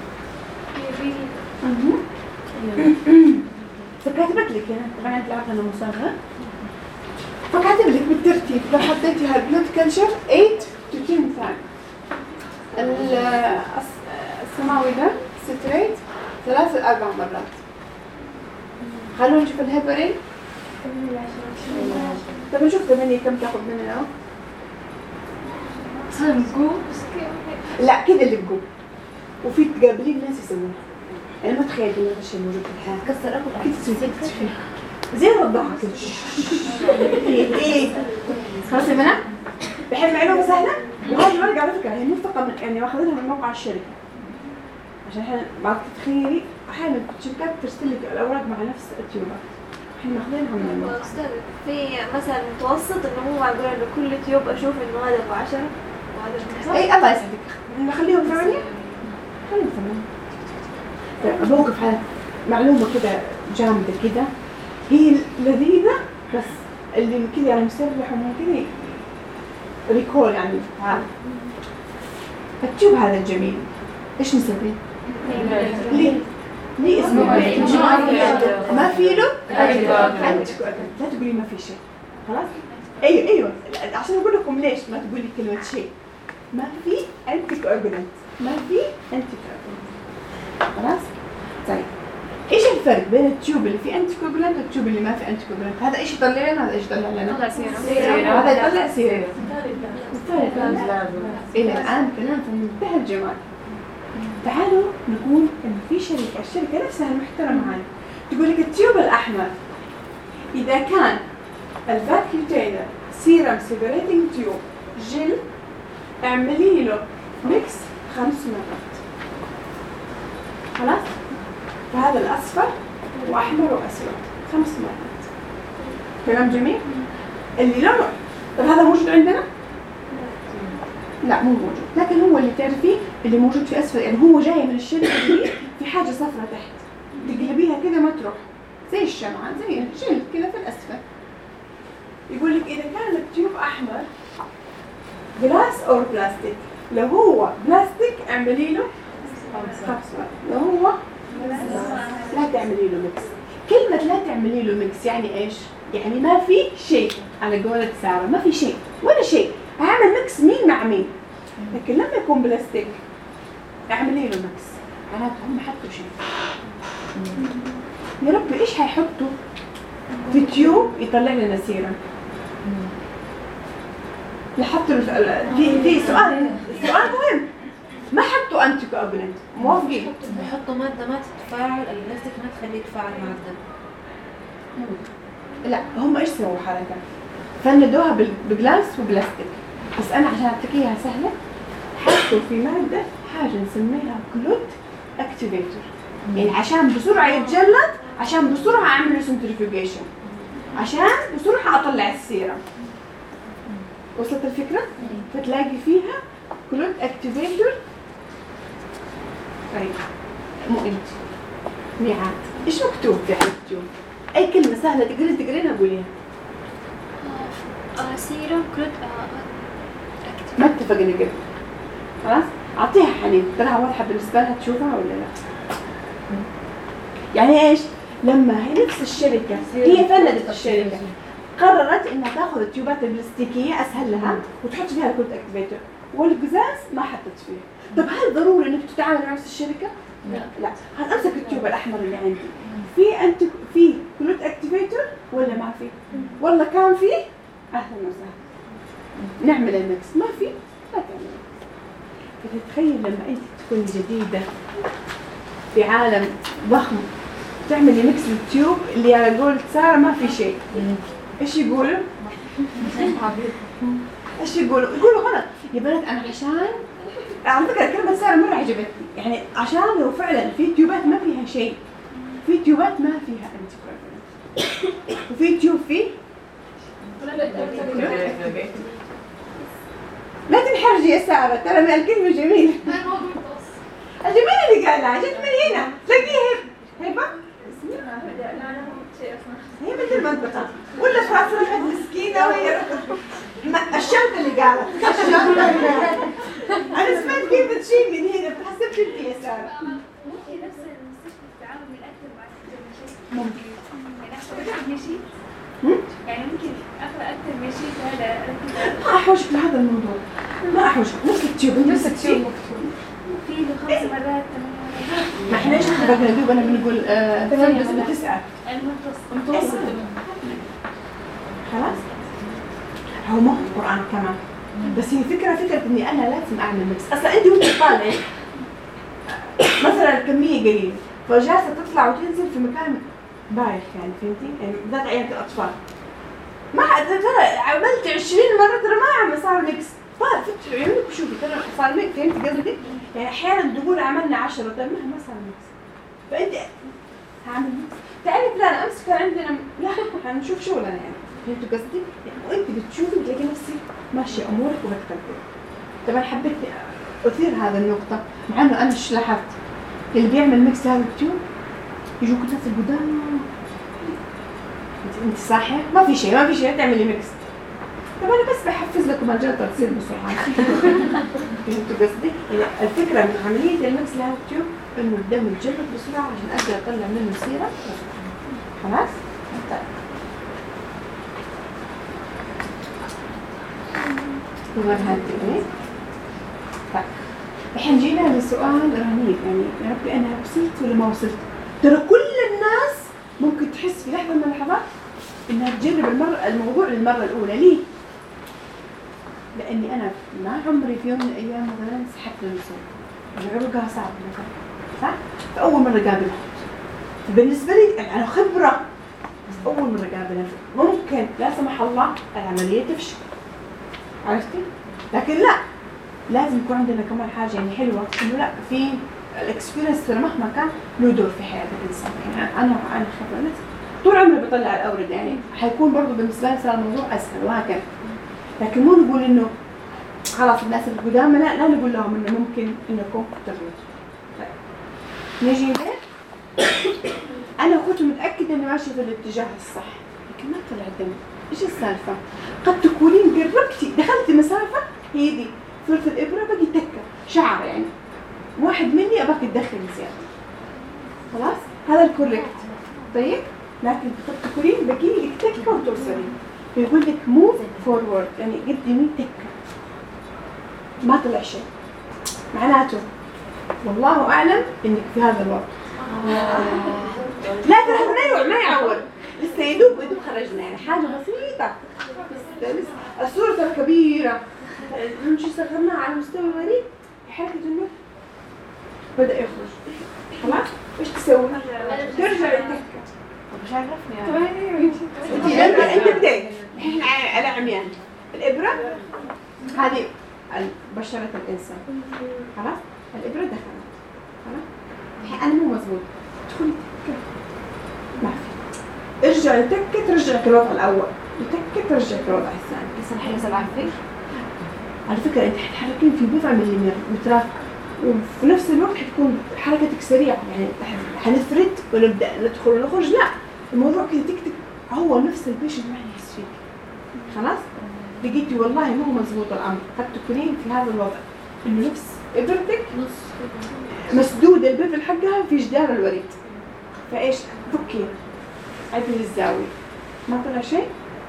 فكاتبت لك هنا، طبعا انت عارفه انه مصغر، فكاتب لك بالترتيب لو حطيتي هالبلود كلشر ثمانية to عشرة ثانية، السماوي ده ستريت ثلاث لأربع مرات. خلونا نشوف الهيبرين. طب نشوف ثمانية كم تاخذ مننا؟ صار نقوم لا كذا اللي بقوم، وفي تقابلين ناس يسوونها. أنا ما تخيل إنه هذا الشيء موجود في الحياة. كسر أبو كيف تسوي كذا؟ زي الرضاعة كذا. إيه إيه. خلاص يا بنات؟ بحب معلومة سهلة. وهذه الورقة على فكرة هي موثقة من يعني واخذينها من موقع الشركة. عشان إحنا بعد تتخيلي أحيانا الشركات ترسل لك الأوراق مع نفس التيوبات. إحنا ماخذينها من الموقع. أستاذ في مثلا متوسط إنه مو معقول إنه كل تيوب أشوف إنه هذا أبو عشرة وهذا أي الله يسعدك. نخليهم ثمانية. خليهم ثمانية. بوقف على معلومة كده جامدة كده هي لذيذة، بس اللي كده يعني مسرح وممكن ريكول يعني تعال. التيوب هذا الجميل ايش نسوي؟ ليه؟ ليه اسمه ما في له؟ لا تقولي ما في شيء. خلاص؟ ايوه ايوه عشان اقول لكم ليش ما تقولي كلمة شيء. ما في انتي كوجولانت، ما في انتي كوجولانت. خلاص؟ طيب ايش الفرق بين التيوب اللي فيه انتي كوجولانت والتيوب اللي ما فيه انتي كوجولانت؟ هذا ايش يطلع لنا؟ هذا ايش يطلع لنا؟ طلع سيرم. هذا يطلع سيرم. الى الان كلام في منتهى الجمال. تعالوا نقول ان في شركه، الشركه نفسها المحترمه هذه تقول لك التيوب الاحمر اذا كان الفاكيوتينر سيرم سيبريتنج تيوب جل اعملي له ميكس خمس مرات. خلاص؟ فهذا الأصفر وأحمر وأسود خمس مرات. كلام جميل؟ اللي لونه طب هذا موجود عندنا؟ لا مو موجود، لكن هو اللي تعرفيه اللي موجود في أسفل، يعني هو جاي من الشركة دي في حاجة صفرة تحت تقلبيها كذا ما تروح زي الشمعة زي الجلد كذا في الأسفل. يقول لك إذا كان التيوب أحمر جلاس أو بلاستيك، لو هو بلاستيك اعملي له خمس مرات، لو هو لا تعملي له ميكس. كلمة لا تعملي له ميكس يعني ايش؟ يعني ما في شيء، على قولة سارة ما في شيء ولا شيء، هعمل ميكس مين مع مين. لكن لما يكون بلاستيك اعملي له ميكس، معناته هم حطوا شيء. يا ربي ايش هيحطوا في تيوب يطلع لنا سيرم؟ لحطوا في في سؤال سؤال مهم، ما حطوا انتي كوجولانت موافقين؟ بيحطوا مادة ما تتفاعل، البلاستيك ما تخليه يتفاعل مع الدم. لا هم ايش سووا حركة؟ فندوها بجلاس وبلاستيك، بس انا عشان اعطيكيها سهلة حطوا في مادة حاجة نسميها كلوت اكتيفيتور، يعني عشان بسرعة يتجلد، عشان بسرعة اعمل له سنترفيوجيشن، عشان بسرعة اطلع السيرم. وصلت الفكرة؟ فتلاقي فيها كلوت اكتيفيتور. طيب مو انت ميعاد ايش مكتوب في التيوب؟ اي كلمة سهلة تقدرين تقرينها قوليها. سيرم كلوت اتفقنا كده خلاص. اعطيها حنين تراها واضحه بالنسبه لها تشوفها ولا لا. يعني ايش؟ لما هي نفس الشركه هي فندت الشركه قررت انها تاخذ التيوبات البلاستيكيه اسهل لها وتحط فيها الكولت اكتيفيتور والقزاز ما حطت فيه. طب هل ضروري انك تتعامل مع نفس الشركه؟ لا لا. هل امسك التيوب الاحمر اللي عندي في انت في كولت اكتيفيتور ولا ما في؟ والله كان فيه اهلا وسهلا نعمل الميكس، ما في لا تعمل. فتتخيل لما انت تكون جديده في عالم ضخم تعملي ميكس التيوب اللي على قول ساره ما في شيء، ايش يقولوا؟ ايش يقولوا؟ يقولوا غلط يا بنات. انا عشان على فكره كلمه ساره مره عجبتني، يعني عشان لو فعلا في تيوبات ما فيها شيء، في تيوبات ما فيها انتي كوagulants وفي تيوب فيه لا تنحرجي يا ساره ترى من الكلمه جميله. الجميله اللي قالها عجبت من هنا تلاقيها هبه هي من المنطقة ولا في راس الحد مسكينة وهي الشنطة اللي قالت الشنطة أنا سمعت كيف تشيل من هنا فحسبت أنت يا سارة. ممكن نفس المستشفى تتعامل من أكثر مع الشيء ممكن يعني أكثر مشي يعني ممكن أقرأ أكثر مشي هذا ما أحوشك لهذا الموضوع ما أحوشك نفس التيوب نفس التيوب في له خمس مرات ما احنا ايش اتفقنا دوب انا بنقول ثمانية بس بتسعة المتوسط خلاص. هو ما هو القرآن كمان بس هي فكرة فكرة اني انا لازم اعمل ميكس. اصلا انت وانت طالعة مثلا الكمية قليلة فجالسة تطلع وتنزل في مكان بايخ يعني فهمتي؟ يعني بالذات عيادة الاطفال ما ترى عملت عشرين مرة ترى ما عم صار ميكس طيب فتح عيونك وشوفي ترى صار ميكس. فهمتي قصدي؟ يعني احيانا تقول عملنا عشرة طيب ما ما صار ميكس فانت هعمل ميكس. تعرف لا انا امس كان عندنا لا هنشوف شغلنا يعني فهمتوا قصدي؟ يعني وانت بتشوفي بتلاقي نفسك ماشيه امورك وبتكبر. طبعا حبيت اثير هذا النقطه مع انه انا ايش لاحظت اللي بيعمل ميكس هذا التيوب يجوك الناس القدام انت صاحيه ما في شيء ما في شيء تعملي ميكس. طب انا بس بحفز لكم الجلطه تصير بسرعه. فهمتوا قصدي؟ يعني الفكره من عمليه الميكس لهذا التيوب انه الدم يتجلط بسرعه عشان اقدر اطلع منه سيره. خلاص؟ طيب طبعا هذه ايه؟ طيب الحين جينا لسؤال رهيب يعني يا ربي انا وصلت ولا ما وصلت؟ ترى كل الناس ممكن تحس في لحظه من اللحظات انها تجرب المره الموضوع للمره الاولى. ليه؟ لاني انا ما عمري في يوم من الايام مثلا سحبت المصاب العروقها صعب مثلا صح؟ فاول مره قابلها فبالنسبه لي انا خبره بس اول مره قابلها ممكن لا سمح الله العمليه تفشل عرفتي؟ لكن لا لازم يكون عندنا كمان حاجه يعني حلوه انه لا في الاكسبيرينس مهما كان له دور في حياه الانسان. يعني انا انا خبره طول عمري بطلع الاورد يعني حيكون برضه بالنسبه لي صار الموضوع اسهل وهكذا. لكن مو نقول انه خلاص الناس اللي قدامنا لا لا نقول لهم انه ممكن انكم تغلطوا. طيب نجي هنا انا كنت متاكده اني ماشيه في الاتجاه الصح لكن ما طلع دم. ايش السالفه؟ قد تكونين قربتي دخلتي مسافه هي دي ثلث الابره بقي تكه شعر يعني واحد مني ابغاك تدخلي زياده خلاص هذا الكوريكت. طيب لكن قد تكونين بقي لك تكه وتوصلي فيقول لك موف فورورد يعني قدمي تكه ما طلع شيء معناته والله اعلم انك في هذا الوضع. لا ترى هذا ما يعور لسه يدوب يدوب خرجنا يعني حاجه بسيطه بس لسه الصوره ترى كبيره نمشي صغرناها على مستوى مريض حركه انه بدا يخرج خلاص ايش تسوي؟ ترجع التكه مش عارفني طبعا انت انت بديت الحين على عميان الابره هذه بشره الانسان خلاص الابره دخلت خلاص الحين انا مو مضبوط تدخلي تكه ما في ارجعي تكه ترجعك الوضع الاول وتكه ترجعك الوضع الثاني. بس الحين سبعة فيش على فكره انت حتحركين في بضع مليمترات وفي نفس الوقت حتكون حركتك سريعه يعني حنفرد ونبدا ندخل ونخرج لا الموضوع كذا تك تك هو نفس البيشنت ما يحس فيك خلاص. لقيتي والله ما هو مزبوط الامر، قد تكونين في هذا الوضع انه نفس ابرتك مسدوده البفل حقها في جدار الوريد، فايش فكي عدل الزاويه ما طلع شيء.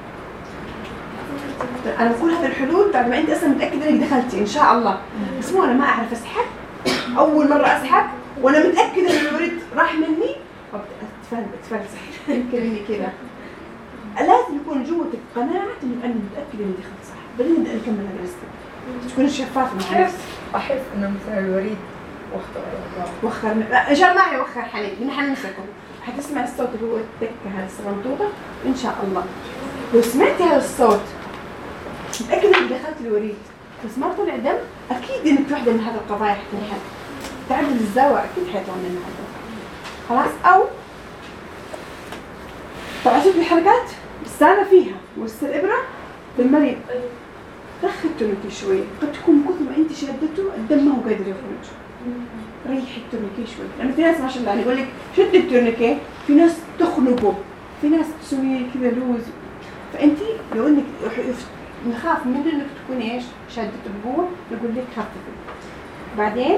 انا بقول هذه الحلول بعد ما انت اصلا متاكده انك دخلتي ان شاء الله، بس مو انا ما اعرف اسحب اول مره اسحب وانا متاكده ان الوريد راح مني اتفلسف اتفلسف يمكن اني كذا. لازم يكون جوتك قناعه انك انا متاكده اني دخلت صح، بعدين نبدا نكمل هذا تكون شفافه مع نفسك. احس انه مثلا الوريد وخر وخر ان شاء الله ما حيوخر حنين، نحن نمسكه حتسمع الصوت اللي هو التكه هذه الصغنطوطه ان شاء الله. لو سمعتي هذا الصوت متاكده انك دخلت الوريد بس ما طلع دم، اكيد انك واحده من هذه القضايا حتنحل. تعدل الزاويه اكيد حيطلع منها دم خلاص. او طبعا شوفي الحركات السهله فيها، وسط الابره بالمريض رخي التورنيكي شويه، قد تكون كثر ما انت شدته الدم ما هو قادر يخرج. ريحي التورنيكي شوي، لانه في ناس ما شاء الله يقول لك شد التورنيكي، في ناس تخنقه، في ناس تسوي كذا لوز. فانت لو انك نخاف من انك تكوني ايش شدته بقوه، نقول لك خففي. بعدين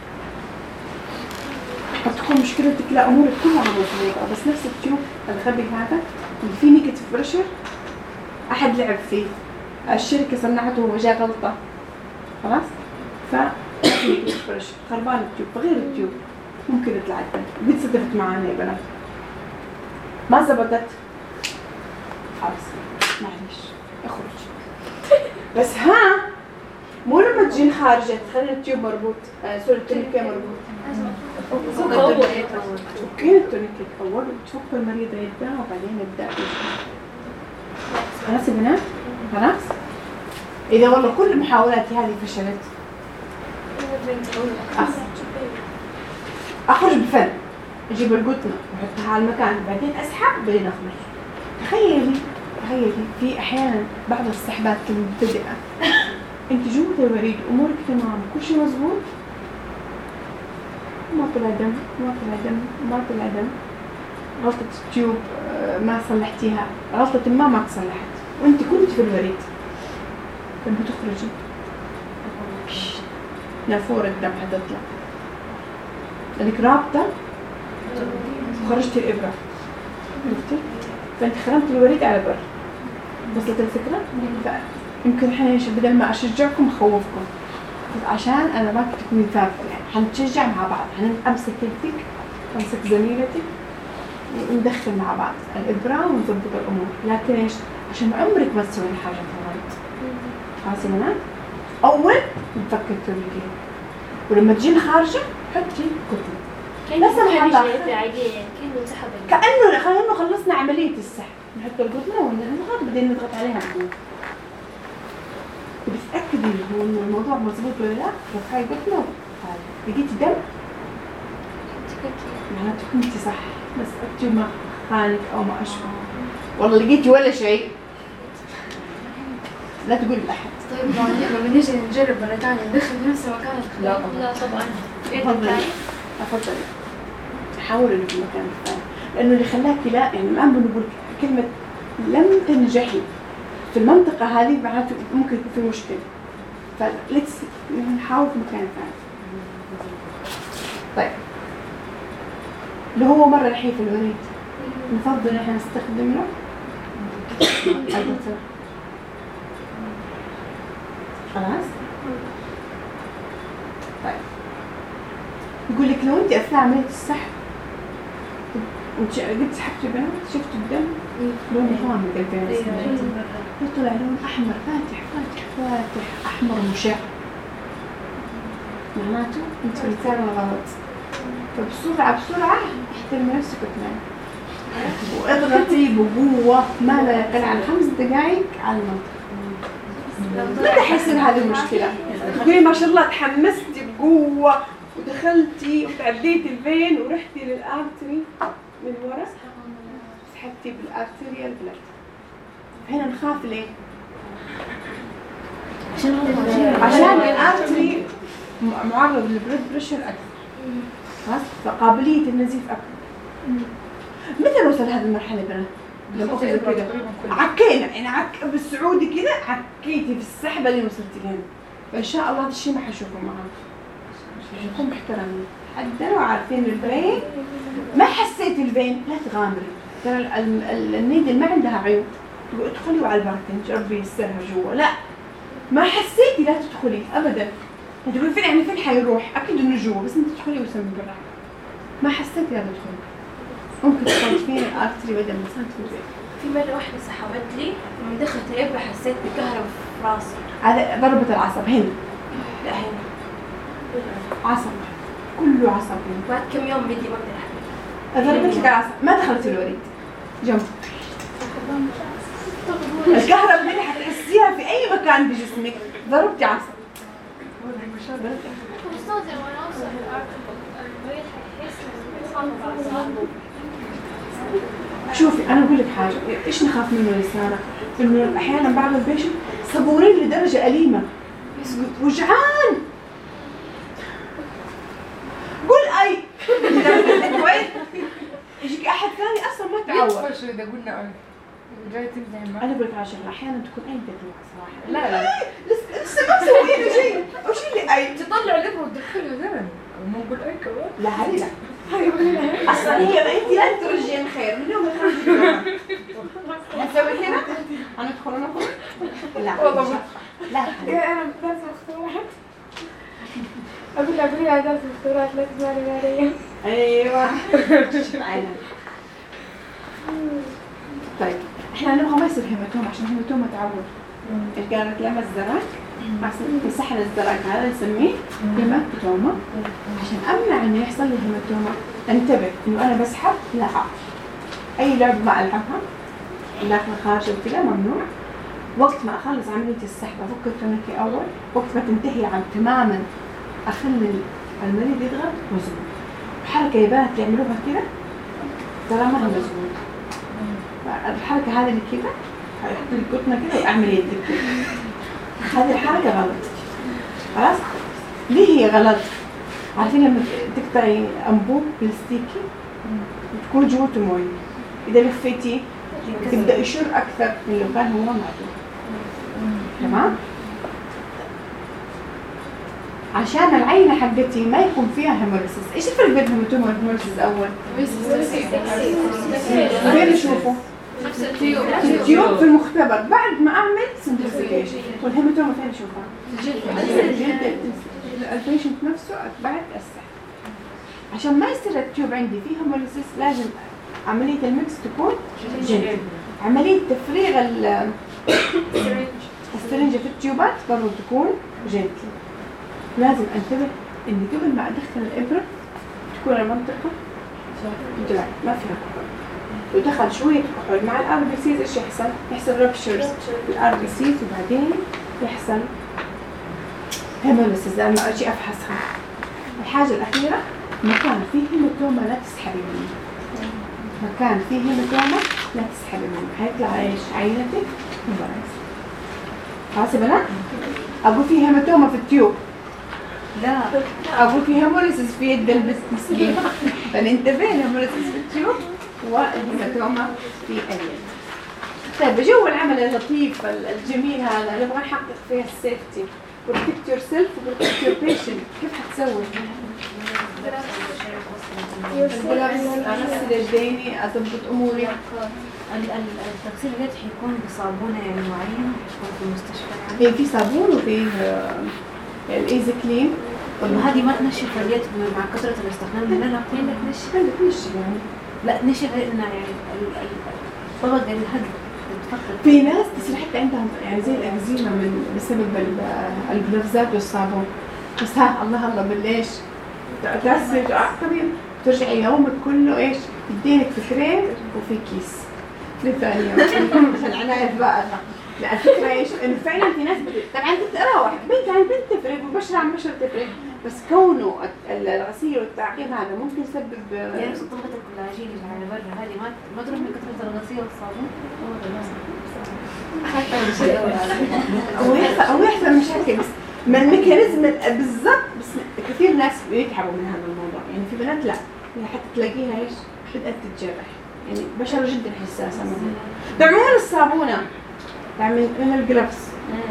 قد تكون مشكلتك لا امورك كلها مضبوطه، بس نفس التيوب الغبي هذا اللي فيه نيجاتيف بريشر احد لعب فيه، الشركه صنعته وجاء غلطه خلاص، ف نيجاتيف بريشر خربان التيوب، فغير التيوب ممكن يطلع الدم. قد صدفت معانا يا بنات ما زبطت خلاص معلش اخرج. بس ها مو لما تجين خارجه تخلي التيوب مربوط، آه سوري التورنيكي مربوط، تفكين التورنيكي اول وتفك المريضه يدها وبعدين نبدا. خلاص يا بنات خلاص. اذا والله كل محاولاتي هذه فشلت اخرج بفن، اجيب القطنه واحطها على المكان بعدين اسحب بعدين اخرج. تخيلي تخيلي في احيانا بعض السحبات المبتدئه انت جوه الوريد امورك تمام كل شيء مزبوط، ما طلع دم ما طلع دم ما طلع دم، غلطة التيوب ما صلحتيها، غلطة ما ما تصلحت وانت كنت في الوريد، لما تخرجي نافورة الدم حتطلع لانك رابطة وخرجتي الابرة، عرفتي؟ فانت خرمت الوريد على بر. وصلت الفكرة؟ يمكن الحين بدل ما اشجعكم اخوفكم، عشان انا باك تكوني ثابته، يعني حنتشجع مع بعض، حنمسك يدك امسك زميلتك وندخل مع بعض الابره ونظبط الامور، لكن ايش؟ عشان عمرك ما تسوي حاجه غلط. خلاص يا بنات؟ اول نفك التورنيكي، ولما تجين خارجه حطي كتله بس نحطها كأنه سحب كانه كانه خلصنا عمليه السحب، نحط القطنه ونضغط بعدين نضغط عليها بقوه. بتتأكدي هو إنه الموضوع مظبوط ولا لا؟ رفعي قطنة لقيتي دم معناته كنتي صح، بس التيوب ما خانك أو ما أشبه. والله لقيتي ولا شيء لا تقولي لأحد. طيب لما نيجي نجرب مرة ثانية ندخل في نفس المكان؟ لا طبعا. لا طبعا. أفضل أفضل حاولي إنه في المكان الثاني، لأنه اللي خلاكي لا يعني الآن بنقول كلمة لم تنجحي في المنطقة هذه معناته ممكن يكون في مشكلة، فليتس نحاول في مكان ثاني. طيب اللي هو مرة نحيف الوريد نفضل إحنا نستخدم له البتر. خلاص؟ طيب يقول لك لو أنت أثناء عملية السحب انت قد سحبتي بنات شفتوا الدم لونه غامق البين يطلع لون احمر فاتح فاتح فاتح احمر مشع، معناته انت في المكان الغلط. فبسرعه بسرعه احترمي نفسك وتنامي واضغطي بقوه ما لا يقل عن خمس دقائق على المنطقه. متى حيصير هذه المشكله؟ تقولي ما شاء الله تحمستي بقوه ودخلتي وتعديتي الفين ورحتي للارتري من ورا سحبتي بالارتريال بلد. هنا نخاف ليه؟ عشان الارتري معرض للبلد بريشر اكثر، خلاص فقابليه النزيف اكثر. متى نوصل لهذه المرحله بنات؟ لما أخذ كده عكينا يعني عك بالسعودي كده عكيتي في السحبة اللي وصلتي لهنا. فإن شاء الله هذا الشيء ما حشوفه معاك. حيكون محترمين. حتى لو عارفين الفين ما حسيت الفين لا تغامري. ترى النيدل ما عندها عيوب. ادخلي وعلى البارتنج ربي يسرها جوا. لا ما حسيتي لا تدخلي ابدا. تقولي فين يعني فين حيروح؟ اكيد انه جوا بس انت تدخلي وسمي برا. ما حسيتي لا تدخلي. ممكن تدخلي فين الارتري بدل ما صارت في البيت. في مرة واحدة سحبت لي لما دخلت الإبرة حسيت بكهرباء في راسي. هذا ضربة العصب هنا. لا هنا. عصب كله عصب هنا. بعد كم يوم بدي ما أقدر أحكي. ضربت لك العصب ما دخلت الوريد. جنب. الكهرباء اللي حتحسيها في أي مكان بجسمك ضربتي عصب. بس وانا أوصل المريض حيحس إنه شوفي انا اقول لك حاجه ايش نخاف منه يا ساره؟ انه احيانا بعض البيشنت صبورين لدرجه اليمه وجعان قول اي كويس يجيك احد ثاني اصلا ما تعود. شو اذا قلنا اي جاي تمزح معك. انا بقول لك عشان احيانا تكون اي تروح صراحه. لا لا لسه لسه ما مسويين شيء وش اللي اي تطلع الابره وتدخلها زين مو نقول اي كمان. لا هذه لا اصلا هي ما انت لا ترجين خير من يوم ما ترجين نسوي هنا هندخل ونخرج. لا والله لا انا بدرس مختبرات اقول لها قولي لها درس مختبرات لا تزعلي ماريا. ايوه عينا. طيب احنا نبغى ما يصير هيماتوما عشان هيماتوما تعود. ايش قالت لما الزراك عشان يسحن الزراك هذا نسميه هيماتوما. عشان امنع انه يحصل لي هيماتوما انتبه انه انا بسحب لا اي لعبه ما العبها داخل خارج كذا ممنوع. وقت ما اخلص عمليه السحب افك التونيكي اول. وقت ما تنتهي عن تماما اخلي المريض يضغط مزبوط. حركه يا بنات يعملوها كذا ترى ما هي مزبوط. الحركه هذه اللي كذا هيحط لي قطنه كذا واعمل يدي كذا. هذه الحركه غلط. خلاص ليه هي غلط؟ عارفين لما تقطعي انبوب بلاستيكي تكون جوته مويه اذا لفيتي تبدا يشر اكثر من لو كان هو معدوم. تمام؟ عشان العينه حقتي ما يكون فيها هيموليسيس. ايش الفرق بين الهيماتوما والهيموليسيس اول؟ وين نشوفه؟ نفس التيوب. التيوب في المختبر بعد ما اعمل سنترفيوجن. والهيماتوما فين نشوفها؟ الجلد. البيشنت نفسه بعد السحب. عشان ما يصير التيوب عندي فيه هيموليسيس لازم عمليه المكس تكون جنتل. عمليه تفريغ السرنجه في التيوبات برضه تكون جنتل. لازم انتبه اني قبل ما ادخل الابره تكون المنطقه دراي ما فيها كحول. لو دخل شويه كحول مع الار بي سيز ايش يحصل؟ يحصل رابشرز الار بي سيز وبعدين يحصل هيموليسيس لما اجي افحصها. الحاجه الاخيره مكان فيه هيماتوما لا تسحبي منه. مكان فيه هيماتوما لا تسحبي منه. حيطلع ايش؟ عينتك هيموليسيس. خلاص يا بنات؟ اقول فيه هيماتوما في التيوب. لا اقول فيه هيموليسيس في يد البس مسكين. فننتبه هيموليسيس في التيوب والهيماتوما في اليد. طيب جو العمل اللطيف الجميل هذا نبغى نحقق فيه السيفتي. protect yourself و protect your patient. كيف حتسوي؟ أغسل يديني أضبط أموري. التغسيل اليد حيكون بصابونة يعني معينة حيكون في المستشفى يعني. إيه في صابون وفي الإيزي كلين. طب هذه ما تنشف اليد مع كثرة الاستخدام؟ لا لا كلنا تنشف. لا تنشف يعني. لا نشف لأن يعني الطبقة الهدم. في ناس تصير حتى عندها يعني زي الأكزيما من بسبب الجلوفزات والصابون. بس ها الله الله بالليش تغسل طبيعي ترجعي يومك كله ايش يدينك في كريم وفي كيس لثاني يوم عشان العناية البائعة. لا الفكرة ايش انه فعلا في ناس طبعا تتراوح بنت عن بنت تفرق وبشرة عن بشرة تفرق. بس كونه الغسيل والتعقيم هذا ممكن يسبب يعني نفس طبقة الكولاجين اللي على برا هذه ما ما تروح من كثرة الغسيل والصابون. أو يحصل أو يحصل مشاكل بس من الميكانيزم بالضبط. بس كثير ناس بيتعبوا من هذا الموضوع يعني. في بنات لا حتى تلاقيها ايش بدأت تتجرح يعني بشرة جدا حساسة منه. دعمون الصابونة يعني من الجلافز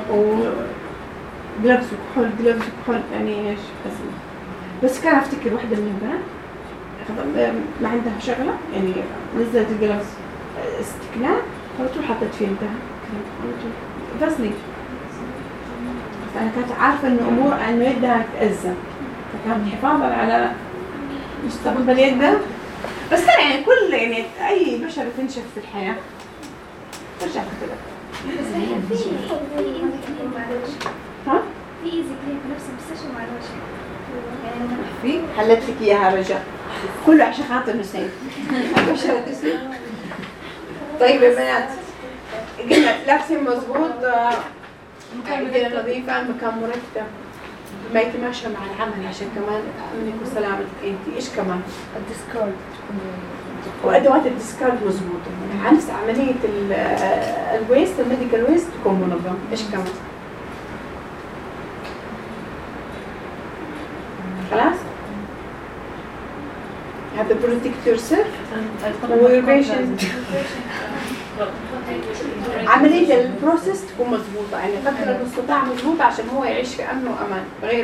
وجلافز وكحول جلافز وكحول يعني ايش اسمه. بس كان افتكر واحدة من البنات ما عندها شغلة يعني نزلت الجلافز استكنان وتروح حطت فيه انتهى غسلي. فأنا كنت عارفة إنه أمور إنه يدها تأذى فكان حفاظا على مستقبل يدها. بس كان يعني كل يعني أي بشرة تنشف في الحياة ترجع كتلك. في في ايزي كليم مع الوجه. ها؟ في ايزي كليم في نفس المستشفى مع الوجه. يعني في حلت لك إياها رجاء كله عشان خاطر نسيم. البشرة تسيب. طيب يا بنات قلنا لابسين مظبوط مكان نظيفة مكان مرتب ما يتماشى مع العمل عشان كمان أمنك وسلامتك أنت. إيش كمان؟ الديسكارد وأدوات الديسكارد مظبوطة. نفس عملية الويست الميديكال ويست تكون منظم. إيش كمان؟ خلاص؟ هذا protect yourself والبيشنت عملية البروسيس تكون مضبوطة يعني قدر المستطاع مضبوطة عشان هو يعيش في أمن وأمان غير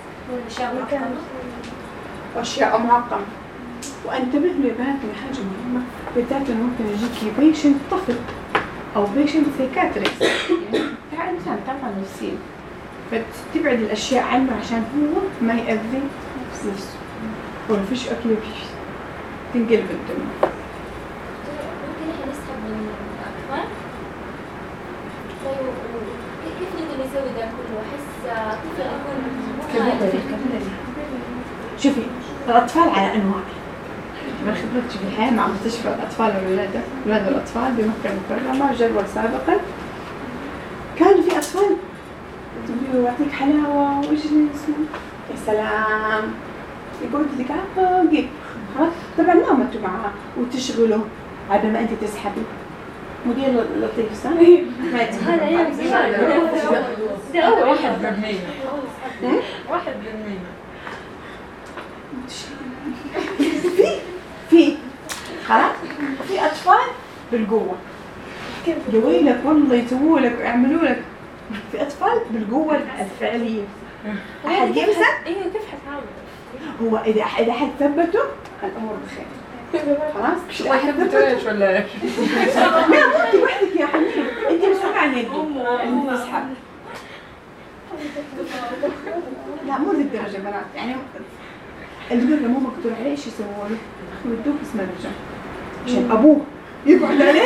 أشياء معقمة. وانتبه لبنات من حاجة مهمة بالذات إنه ممكن يجيكي بيشنت طفل أو بيشنت سيكاتريست يعني إنسان طبعا نفسيا فتبعد الأشياء عنه عشان هو ما يأذي نفسه ولا فيش أكل وفيش تنقلب الدم. ممكن احنا نسحب من الأطفال؟ طيب كيف نقدر نسوي ده كله؟ أحس طفل يكون شوفي الأطفال على أنواع. من خبرتي في الحياة مع مستشفى الأطفال والولادة ولادة الأطفال بمكة المكرمة جدول سابقا كانوا في أطفال يعطيك حلاوة وإيش اسمه يا سلام يقول لك عفوا خلاص طبعا ما متوا معاه وتشغله على ما أنت تسحبي مدير لطيف صح؟ هذا هذا واحد بالمية واحد بالمية في في خلاص في أطفال بالقوة جويلك والله يسووا لك ويعملوا لك. في أطفال بالقوة الفعلية أحد يمسك ايوه كيف حتعامل؟ هو إذا إذا حد ثبته الأمور بخير خلاص. شو ثبتوا ايش ولا ايش؟ لا مو أنت وحدك يا حبيبي أنت مسؤول عن يدك اللي تسحب. لا مو للدرجة بنات يعني اللي يقول له مو مقدور عليه ايش يسووا له؟ يودوه اسم الرجال عشان ابوه يقعد عليه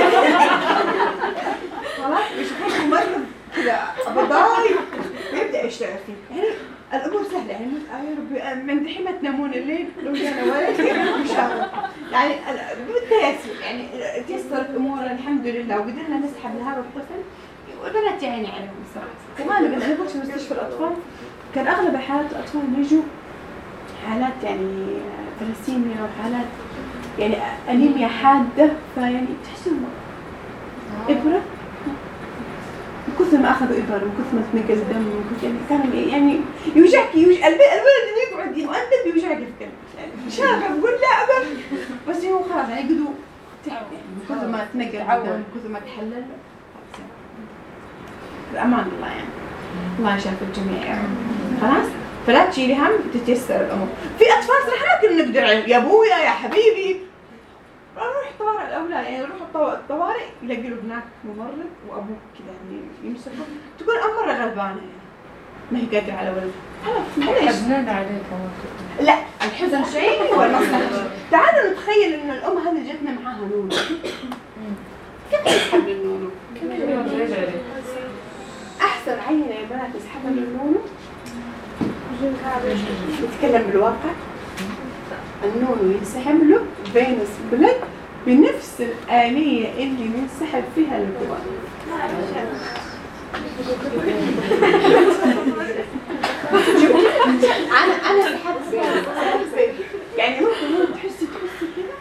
خلاص يشوفوه ممرض كذا بضاي ويبدا يشتغل فيه. يعني الامور سهله يعني يا ربي من دحين ما تنامون الليل لو جانا ولد يشاور يعني بالتيسير يعني تيسرت امورنا الحمد لله وقدرنا نسحب لهذا الطفل والبنات يعني عليهم الصراحه. كمان انا قلت في مستشفى الاطفال كان اغلب الحالات الاطفال يجوا حالات يعني ثلاسيميا وحالات يعني أنيميا حادة فيعني تحسوا إبرة من كثر ما أخذوا إبرة من كثر ما تنقل الدم من كثر يعني كان يعني يوجعك يوجع الولد اللي يقعد يؤدب يوجعك في القلب يعني شاغب نقول لا أبر بس هو خلاص يعني يقعدوا تعب يعني من كثر ما تنقل الدم من كثر ما تحلل بأمان الله يعني الله يشافي الجميع يعني خلاص. فلا تشيلي هم تتيسر الأمور. في أطفال صراحة ما كنا نقدر عليهم يا أبويا يا حبيبي روح طوارئ الأولاد يعني روح الطوارئ يلاقي له هناك ممرض وأبوك كذا يعني يمسكه تكون أم مرة غلبانة يعني ما هي قادرة على ولد خلاص معليش حزنان عليه كمان. لا الحزن شيء والمصلحة شيء. تعالوا نتخيل إن الأم هذه جتنا معاها نونو كيف تسحب النونو؟ أحسن عينة يا بنات تسحبها للنونو يتكلم بالواقع. النونو ينسحب له فينوس بلد بنفس الآلية اللي بينسحب فيها الجوال. أنا أنا سحبت يعني ممكن تحسي تحسي كذا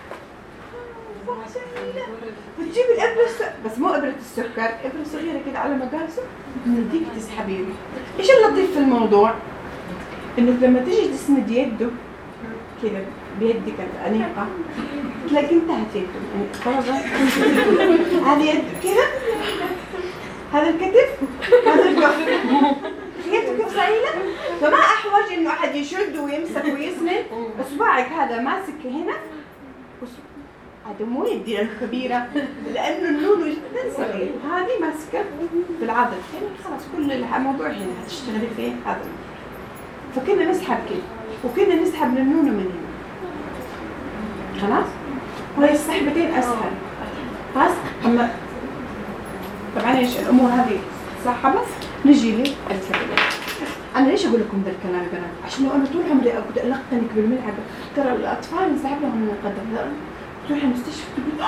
وتجيب الإبرة بس مو إبرة السكر إبرة صغيرة كذا على مقاسه نديك تسحبيه. إيش اللطيف في الموضوع؟ إنه لما تيجي تسند يده كذا بيدك الأنيقة تلاقي انتهت يدك يعني خلاص هذه يد كذا، هذا الكتف، هذا الكف، شفتوا كيف سهيلة؟ فما أحوج إنه أحد يشد ويمسك ويسند، إصبعك هذا ماسك هنا، هذا مو يدي الكبيرة لأنه النون جدا صغير، وهذه ماسكة بالعضل هنا خلاص كل الموضوع هنا هتشتغلي فيه هذا. فكنا نسحب كده وكنا نسحب للنون من هنا خلاص، وهي السحبتين أسهل خلاص. أما طبعا ايش الأمور هذه صح، بس نجي لي الكلمة. أنا ليش أقول لكم ذا الكلام يا بنات؟ عشان أنا طول عمري أقعد ألقنك بالملعقة، ترى الأطفال نسحب لهم من القدم، تروح المستشفى تقول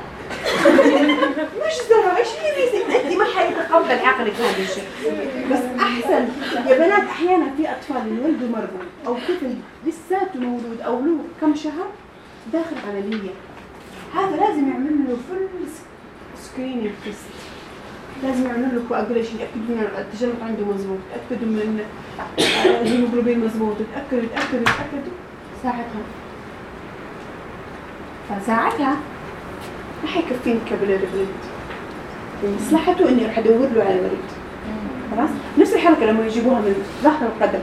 مش زرع ايش اللي بيصير؟ انت ما حيتقبل عقلك هذا الشيء. بس احسن يا بنات احيانا في اطفال يولدوا مرضى او طفل لساته مولود او له كم شهر داخل عمليه، هذا لازم يعمل له فل سكرينينج تيست، لازم يعمل له كواجوليشن، يتاكدوا من التجلط عنده مضبوط، يتاكدوا من الهيموجلوبين مضبوط، يتاكدوا يتاكدوا يتاكدوا ساعتها فساعتها ما حيكفيني كابيلاري بليد، مصلحته اني راح ادور له على المريض خلاص. نفس الحركه لما يجيبوها من ظهر القدم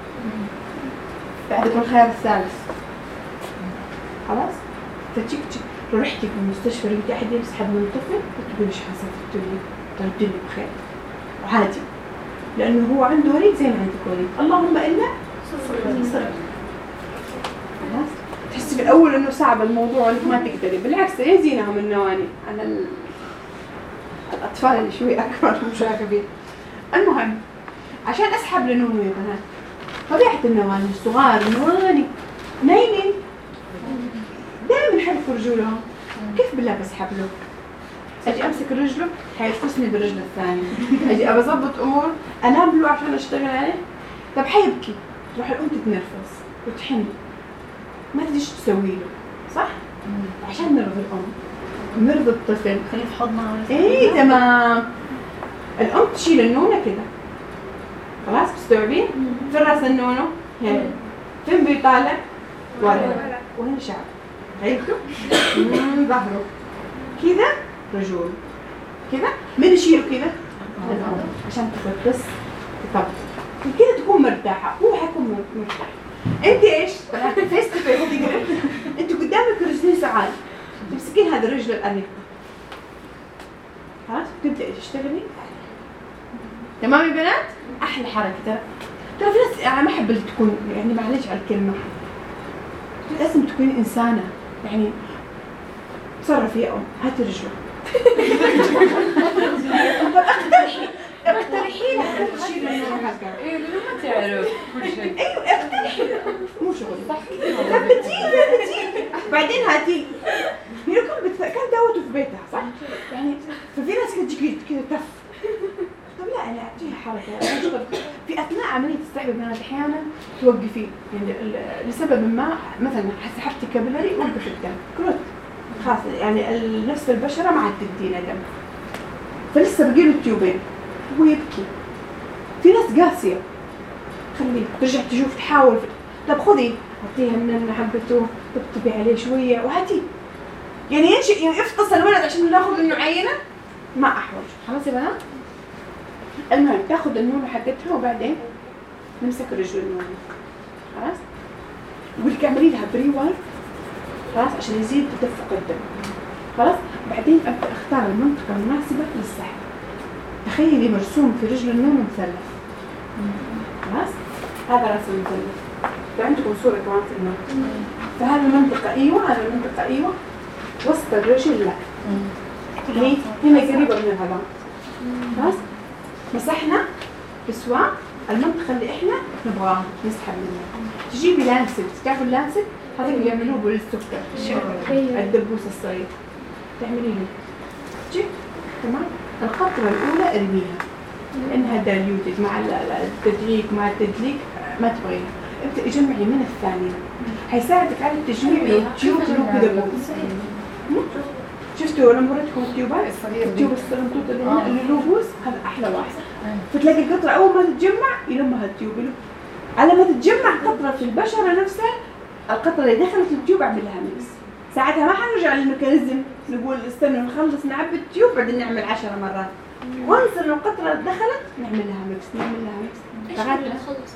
بعد الخيار الثالث خلاص، فتشيك تشيك رحتي في المستشفى لقيتي احد يسحب من طفل تقولي ايش حصل في الدنيا؟ تردي لي بخير وعادي، لانه هو عنده وريد زي ما عندك وريد، اللهم الا صدق خلاص. تحسي في الأول إنه صعب الموضوع وإنك ما تقدري، بالعكس يزينهم النواني. أنا ال... الأطفال اللي شوي أكبر مش كبير. المهم عشان أسحب لنونو يا بنات، طبيعة النواني الصغار النواني نايمين دائما يحركوا رجولهم، كيف بالله بسحب له؟ أجي أمسك رجله حيرفسني بالرجل الثانية، أجي أبى أضبط أمور أنام له عشان أشتغل عليه، طب حيبكي تروح الأم تتنرفز وتحن ما تدري ايش تسوي له صح؟ عشان نرضي الام نرضي الطفل خليه في حضنها. اي تمام. الام تشيل النونه كده خلاص، تستوعبين؟ في راس النونو هنا، فين بيطالع؟ ورا، وهنا شعر عيلته من ظهره كذا، رجول كذا، من يشيله كذا؟ الام، عشان تفطس تطبط كذا تكون مرتاحه، هو حيكون مرتاح. انت ايش؟ فيس تو فيس انت قدامك رجلين سعاد، تمسكين هذا الرجل الانيق خلاص، تبدأي تشتغلي تمام يا بنات؟ احلى حركه ترى. ترى في ناس انا ما احب اللي تكون يعني معلش على الكلمه، لازم تكوني انسانه يعني. تصرفي يا ام، هاتي رجله طب اقترحي اقترحي لها تشيل النور حقها. ايه لانه ما تعرف كل شيء. ايوه اقترحي، مو شغل صح. ثبتيه ثبتيه بعدين هاتي. هي كانت كان داوته في بيتها صح؟ يعني ففي ناس كده تجي كده تف. طب لا انا اعطيها حركه شغل في اثناء عمليه السحب من احيانا توقفي يعني لسبب ما، مثلا سحبتي كابيلاري وقف الدم كروت خلاص يعني نفس البشره ما عاد تدينا دم، فلسه بقي له التيوبين هو يبكي. في ناس قاسيه خليه ترجع تشوف تحاول، طب خذي اعطيها من حبته طبطبي عليه شويه وهاتي يعني ينشئ يعني يفطس الولد عشان ناخذ منه عينه، ما احوج خلاص يا بنات. المهم تاخذ النونه حقتها وبعدين نمسك رجل النونه خلاص، ولك اعملي لها بري وايت خلاص عشان يزيد تدفق الدم خلاص. بعدين ابدا اختار المنطقه المناسبه للسحب. تخيلي مرسوم في رجل النونه مثلث خلاص، هذا راس المثلث، عندكم صوره كمان في النوم، فهذه المنطقه ايوه، هذه المنطقه ايوه، وسط الرجل لا، هي هنا قريبه من العظام خلاص. مسحنا بسواء المنطقه اللي احنا نبغاها نسحب منها. تجيبي لانست، تعرفوا اللانست هذا اللي يعملوه بالسكر الدبوس الصغير، تعملي له تجي تمام. القطره الاولى ارميها لانها دايلوتد مع التدليك، مع التدليك ما تبغيها. ابدأي جمعي من الثانيه، حيساعدك على التجميع لو تيوب له كذا بوز. شفتوا لما وريتكم التيوبات التيوب الصغنطوط اللي هنا اللي له بوز، هذا احلى واحد. فتلاقي القطره اول ما تتجمع يلمها التيوب له، على ما تتجمع قطره في البشره نفسها القطرة اللي دخلت التيوب أعمل لها ميكس. ساعتها ما حنرجع للميكانيزم نقول استنى نخلص نعبي التيوب بعدين نعمل عشر مرات. وانس إنه القطرة دخلت نعمل لها ميكس نعمل لها ميكس. ايش اللي نخلص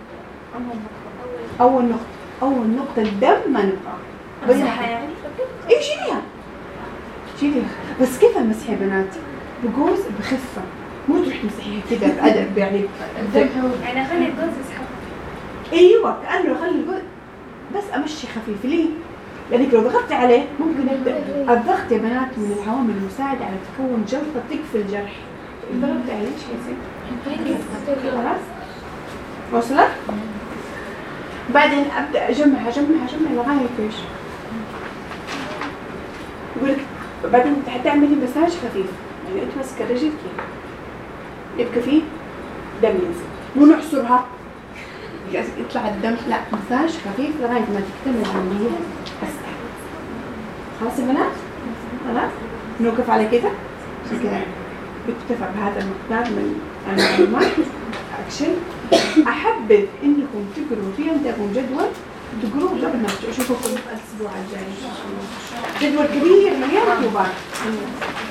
أول نقطة أول نقطة الدم ما نبغى. مسحها يعني؟ إيه شيليها شيليها. بس كيف المسح يا بنات؟ بجوز بخفة مو تروح تمسحيها كده بأدب يعني. يعني أخلي الجوز يسحب. ايوه كانه خلي الجزء بس امشي خفيف ليه؟ لانك لو ضغطتي عليه ممكن يبدا. الضغط يا بنات من العوامل المساعده على تكون جلطه تقفل الجرح. الضغط عليه ايش يصير؟ خلاص وصلت؟ بعدين ابدا اجمع اجمع اجمع لغايه ايش؟ يقول لك بعدين حتعملي مساج خفيف يعني انت ماسكه الرجل كذا يبقى فيه دم ينزل مو نحصرها يطلع الدم، لا مساج خفيف لغايه ما تكتمل العمليه بس. خلاص يا بنات؟ خلاص نوقف على كده كده بكتفى بهذا المقدار من المعلومات. اكشن. احبذ انكم تقروا في عندكم جدول تقروه قبل ما اشوفكم الاسبوع الجاي ان شاء الله. جدول كبير مليان مطلوبات.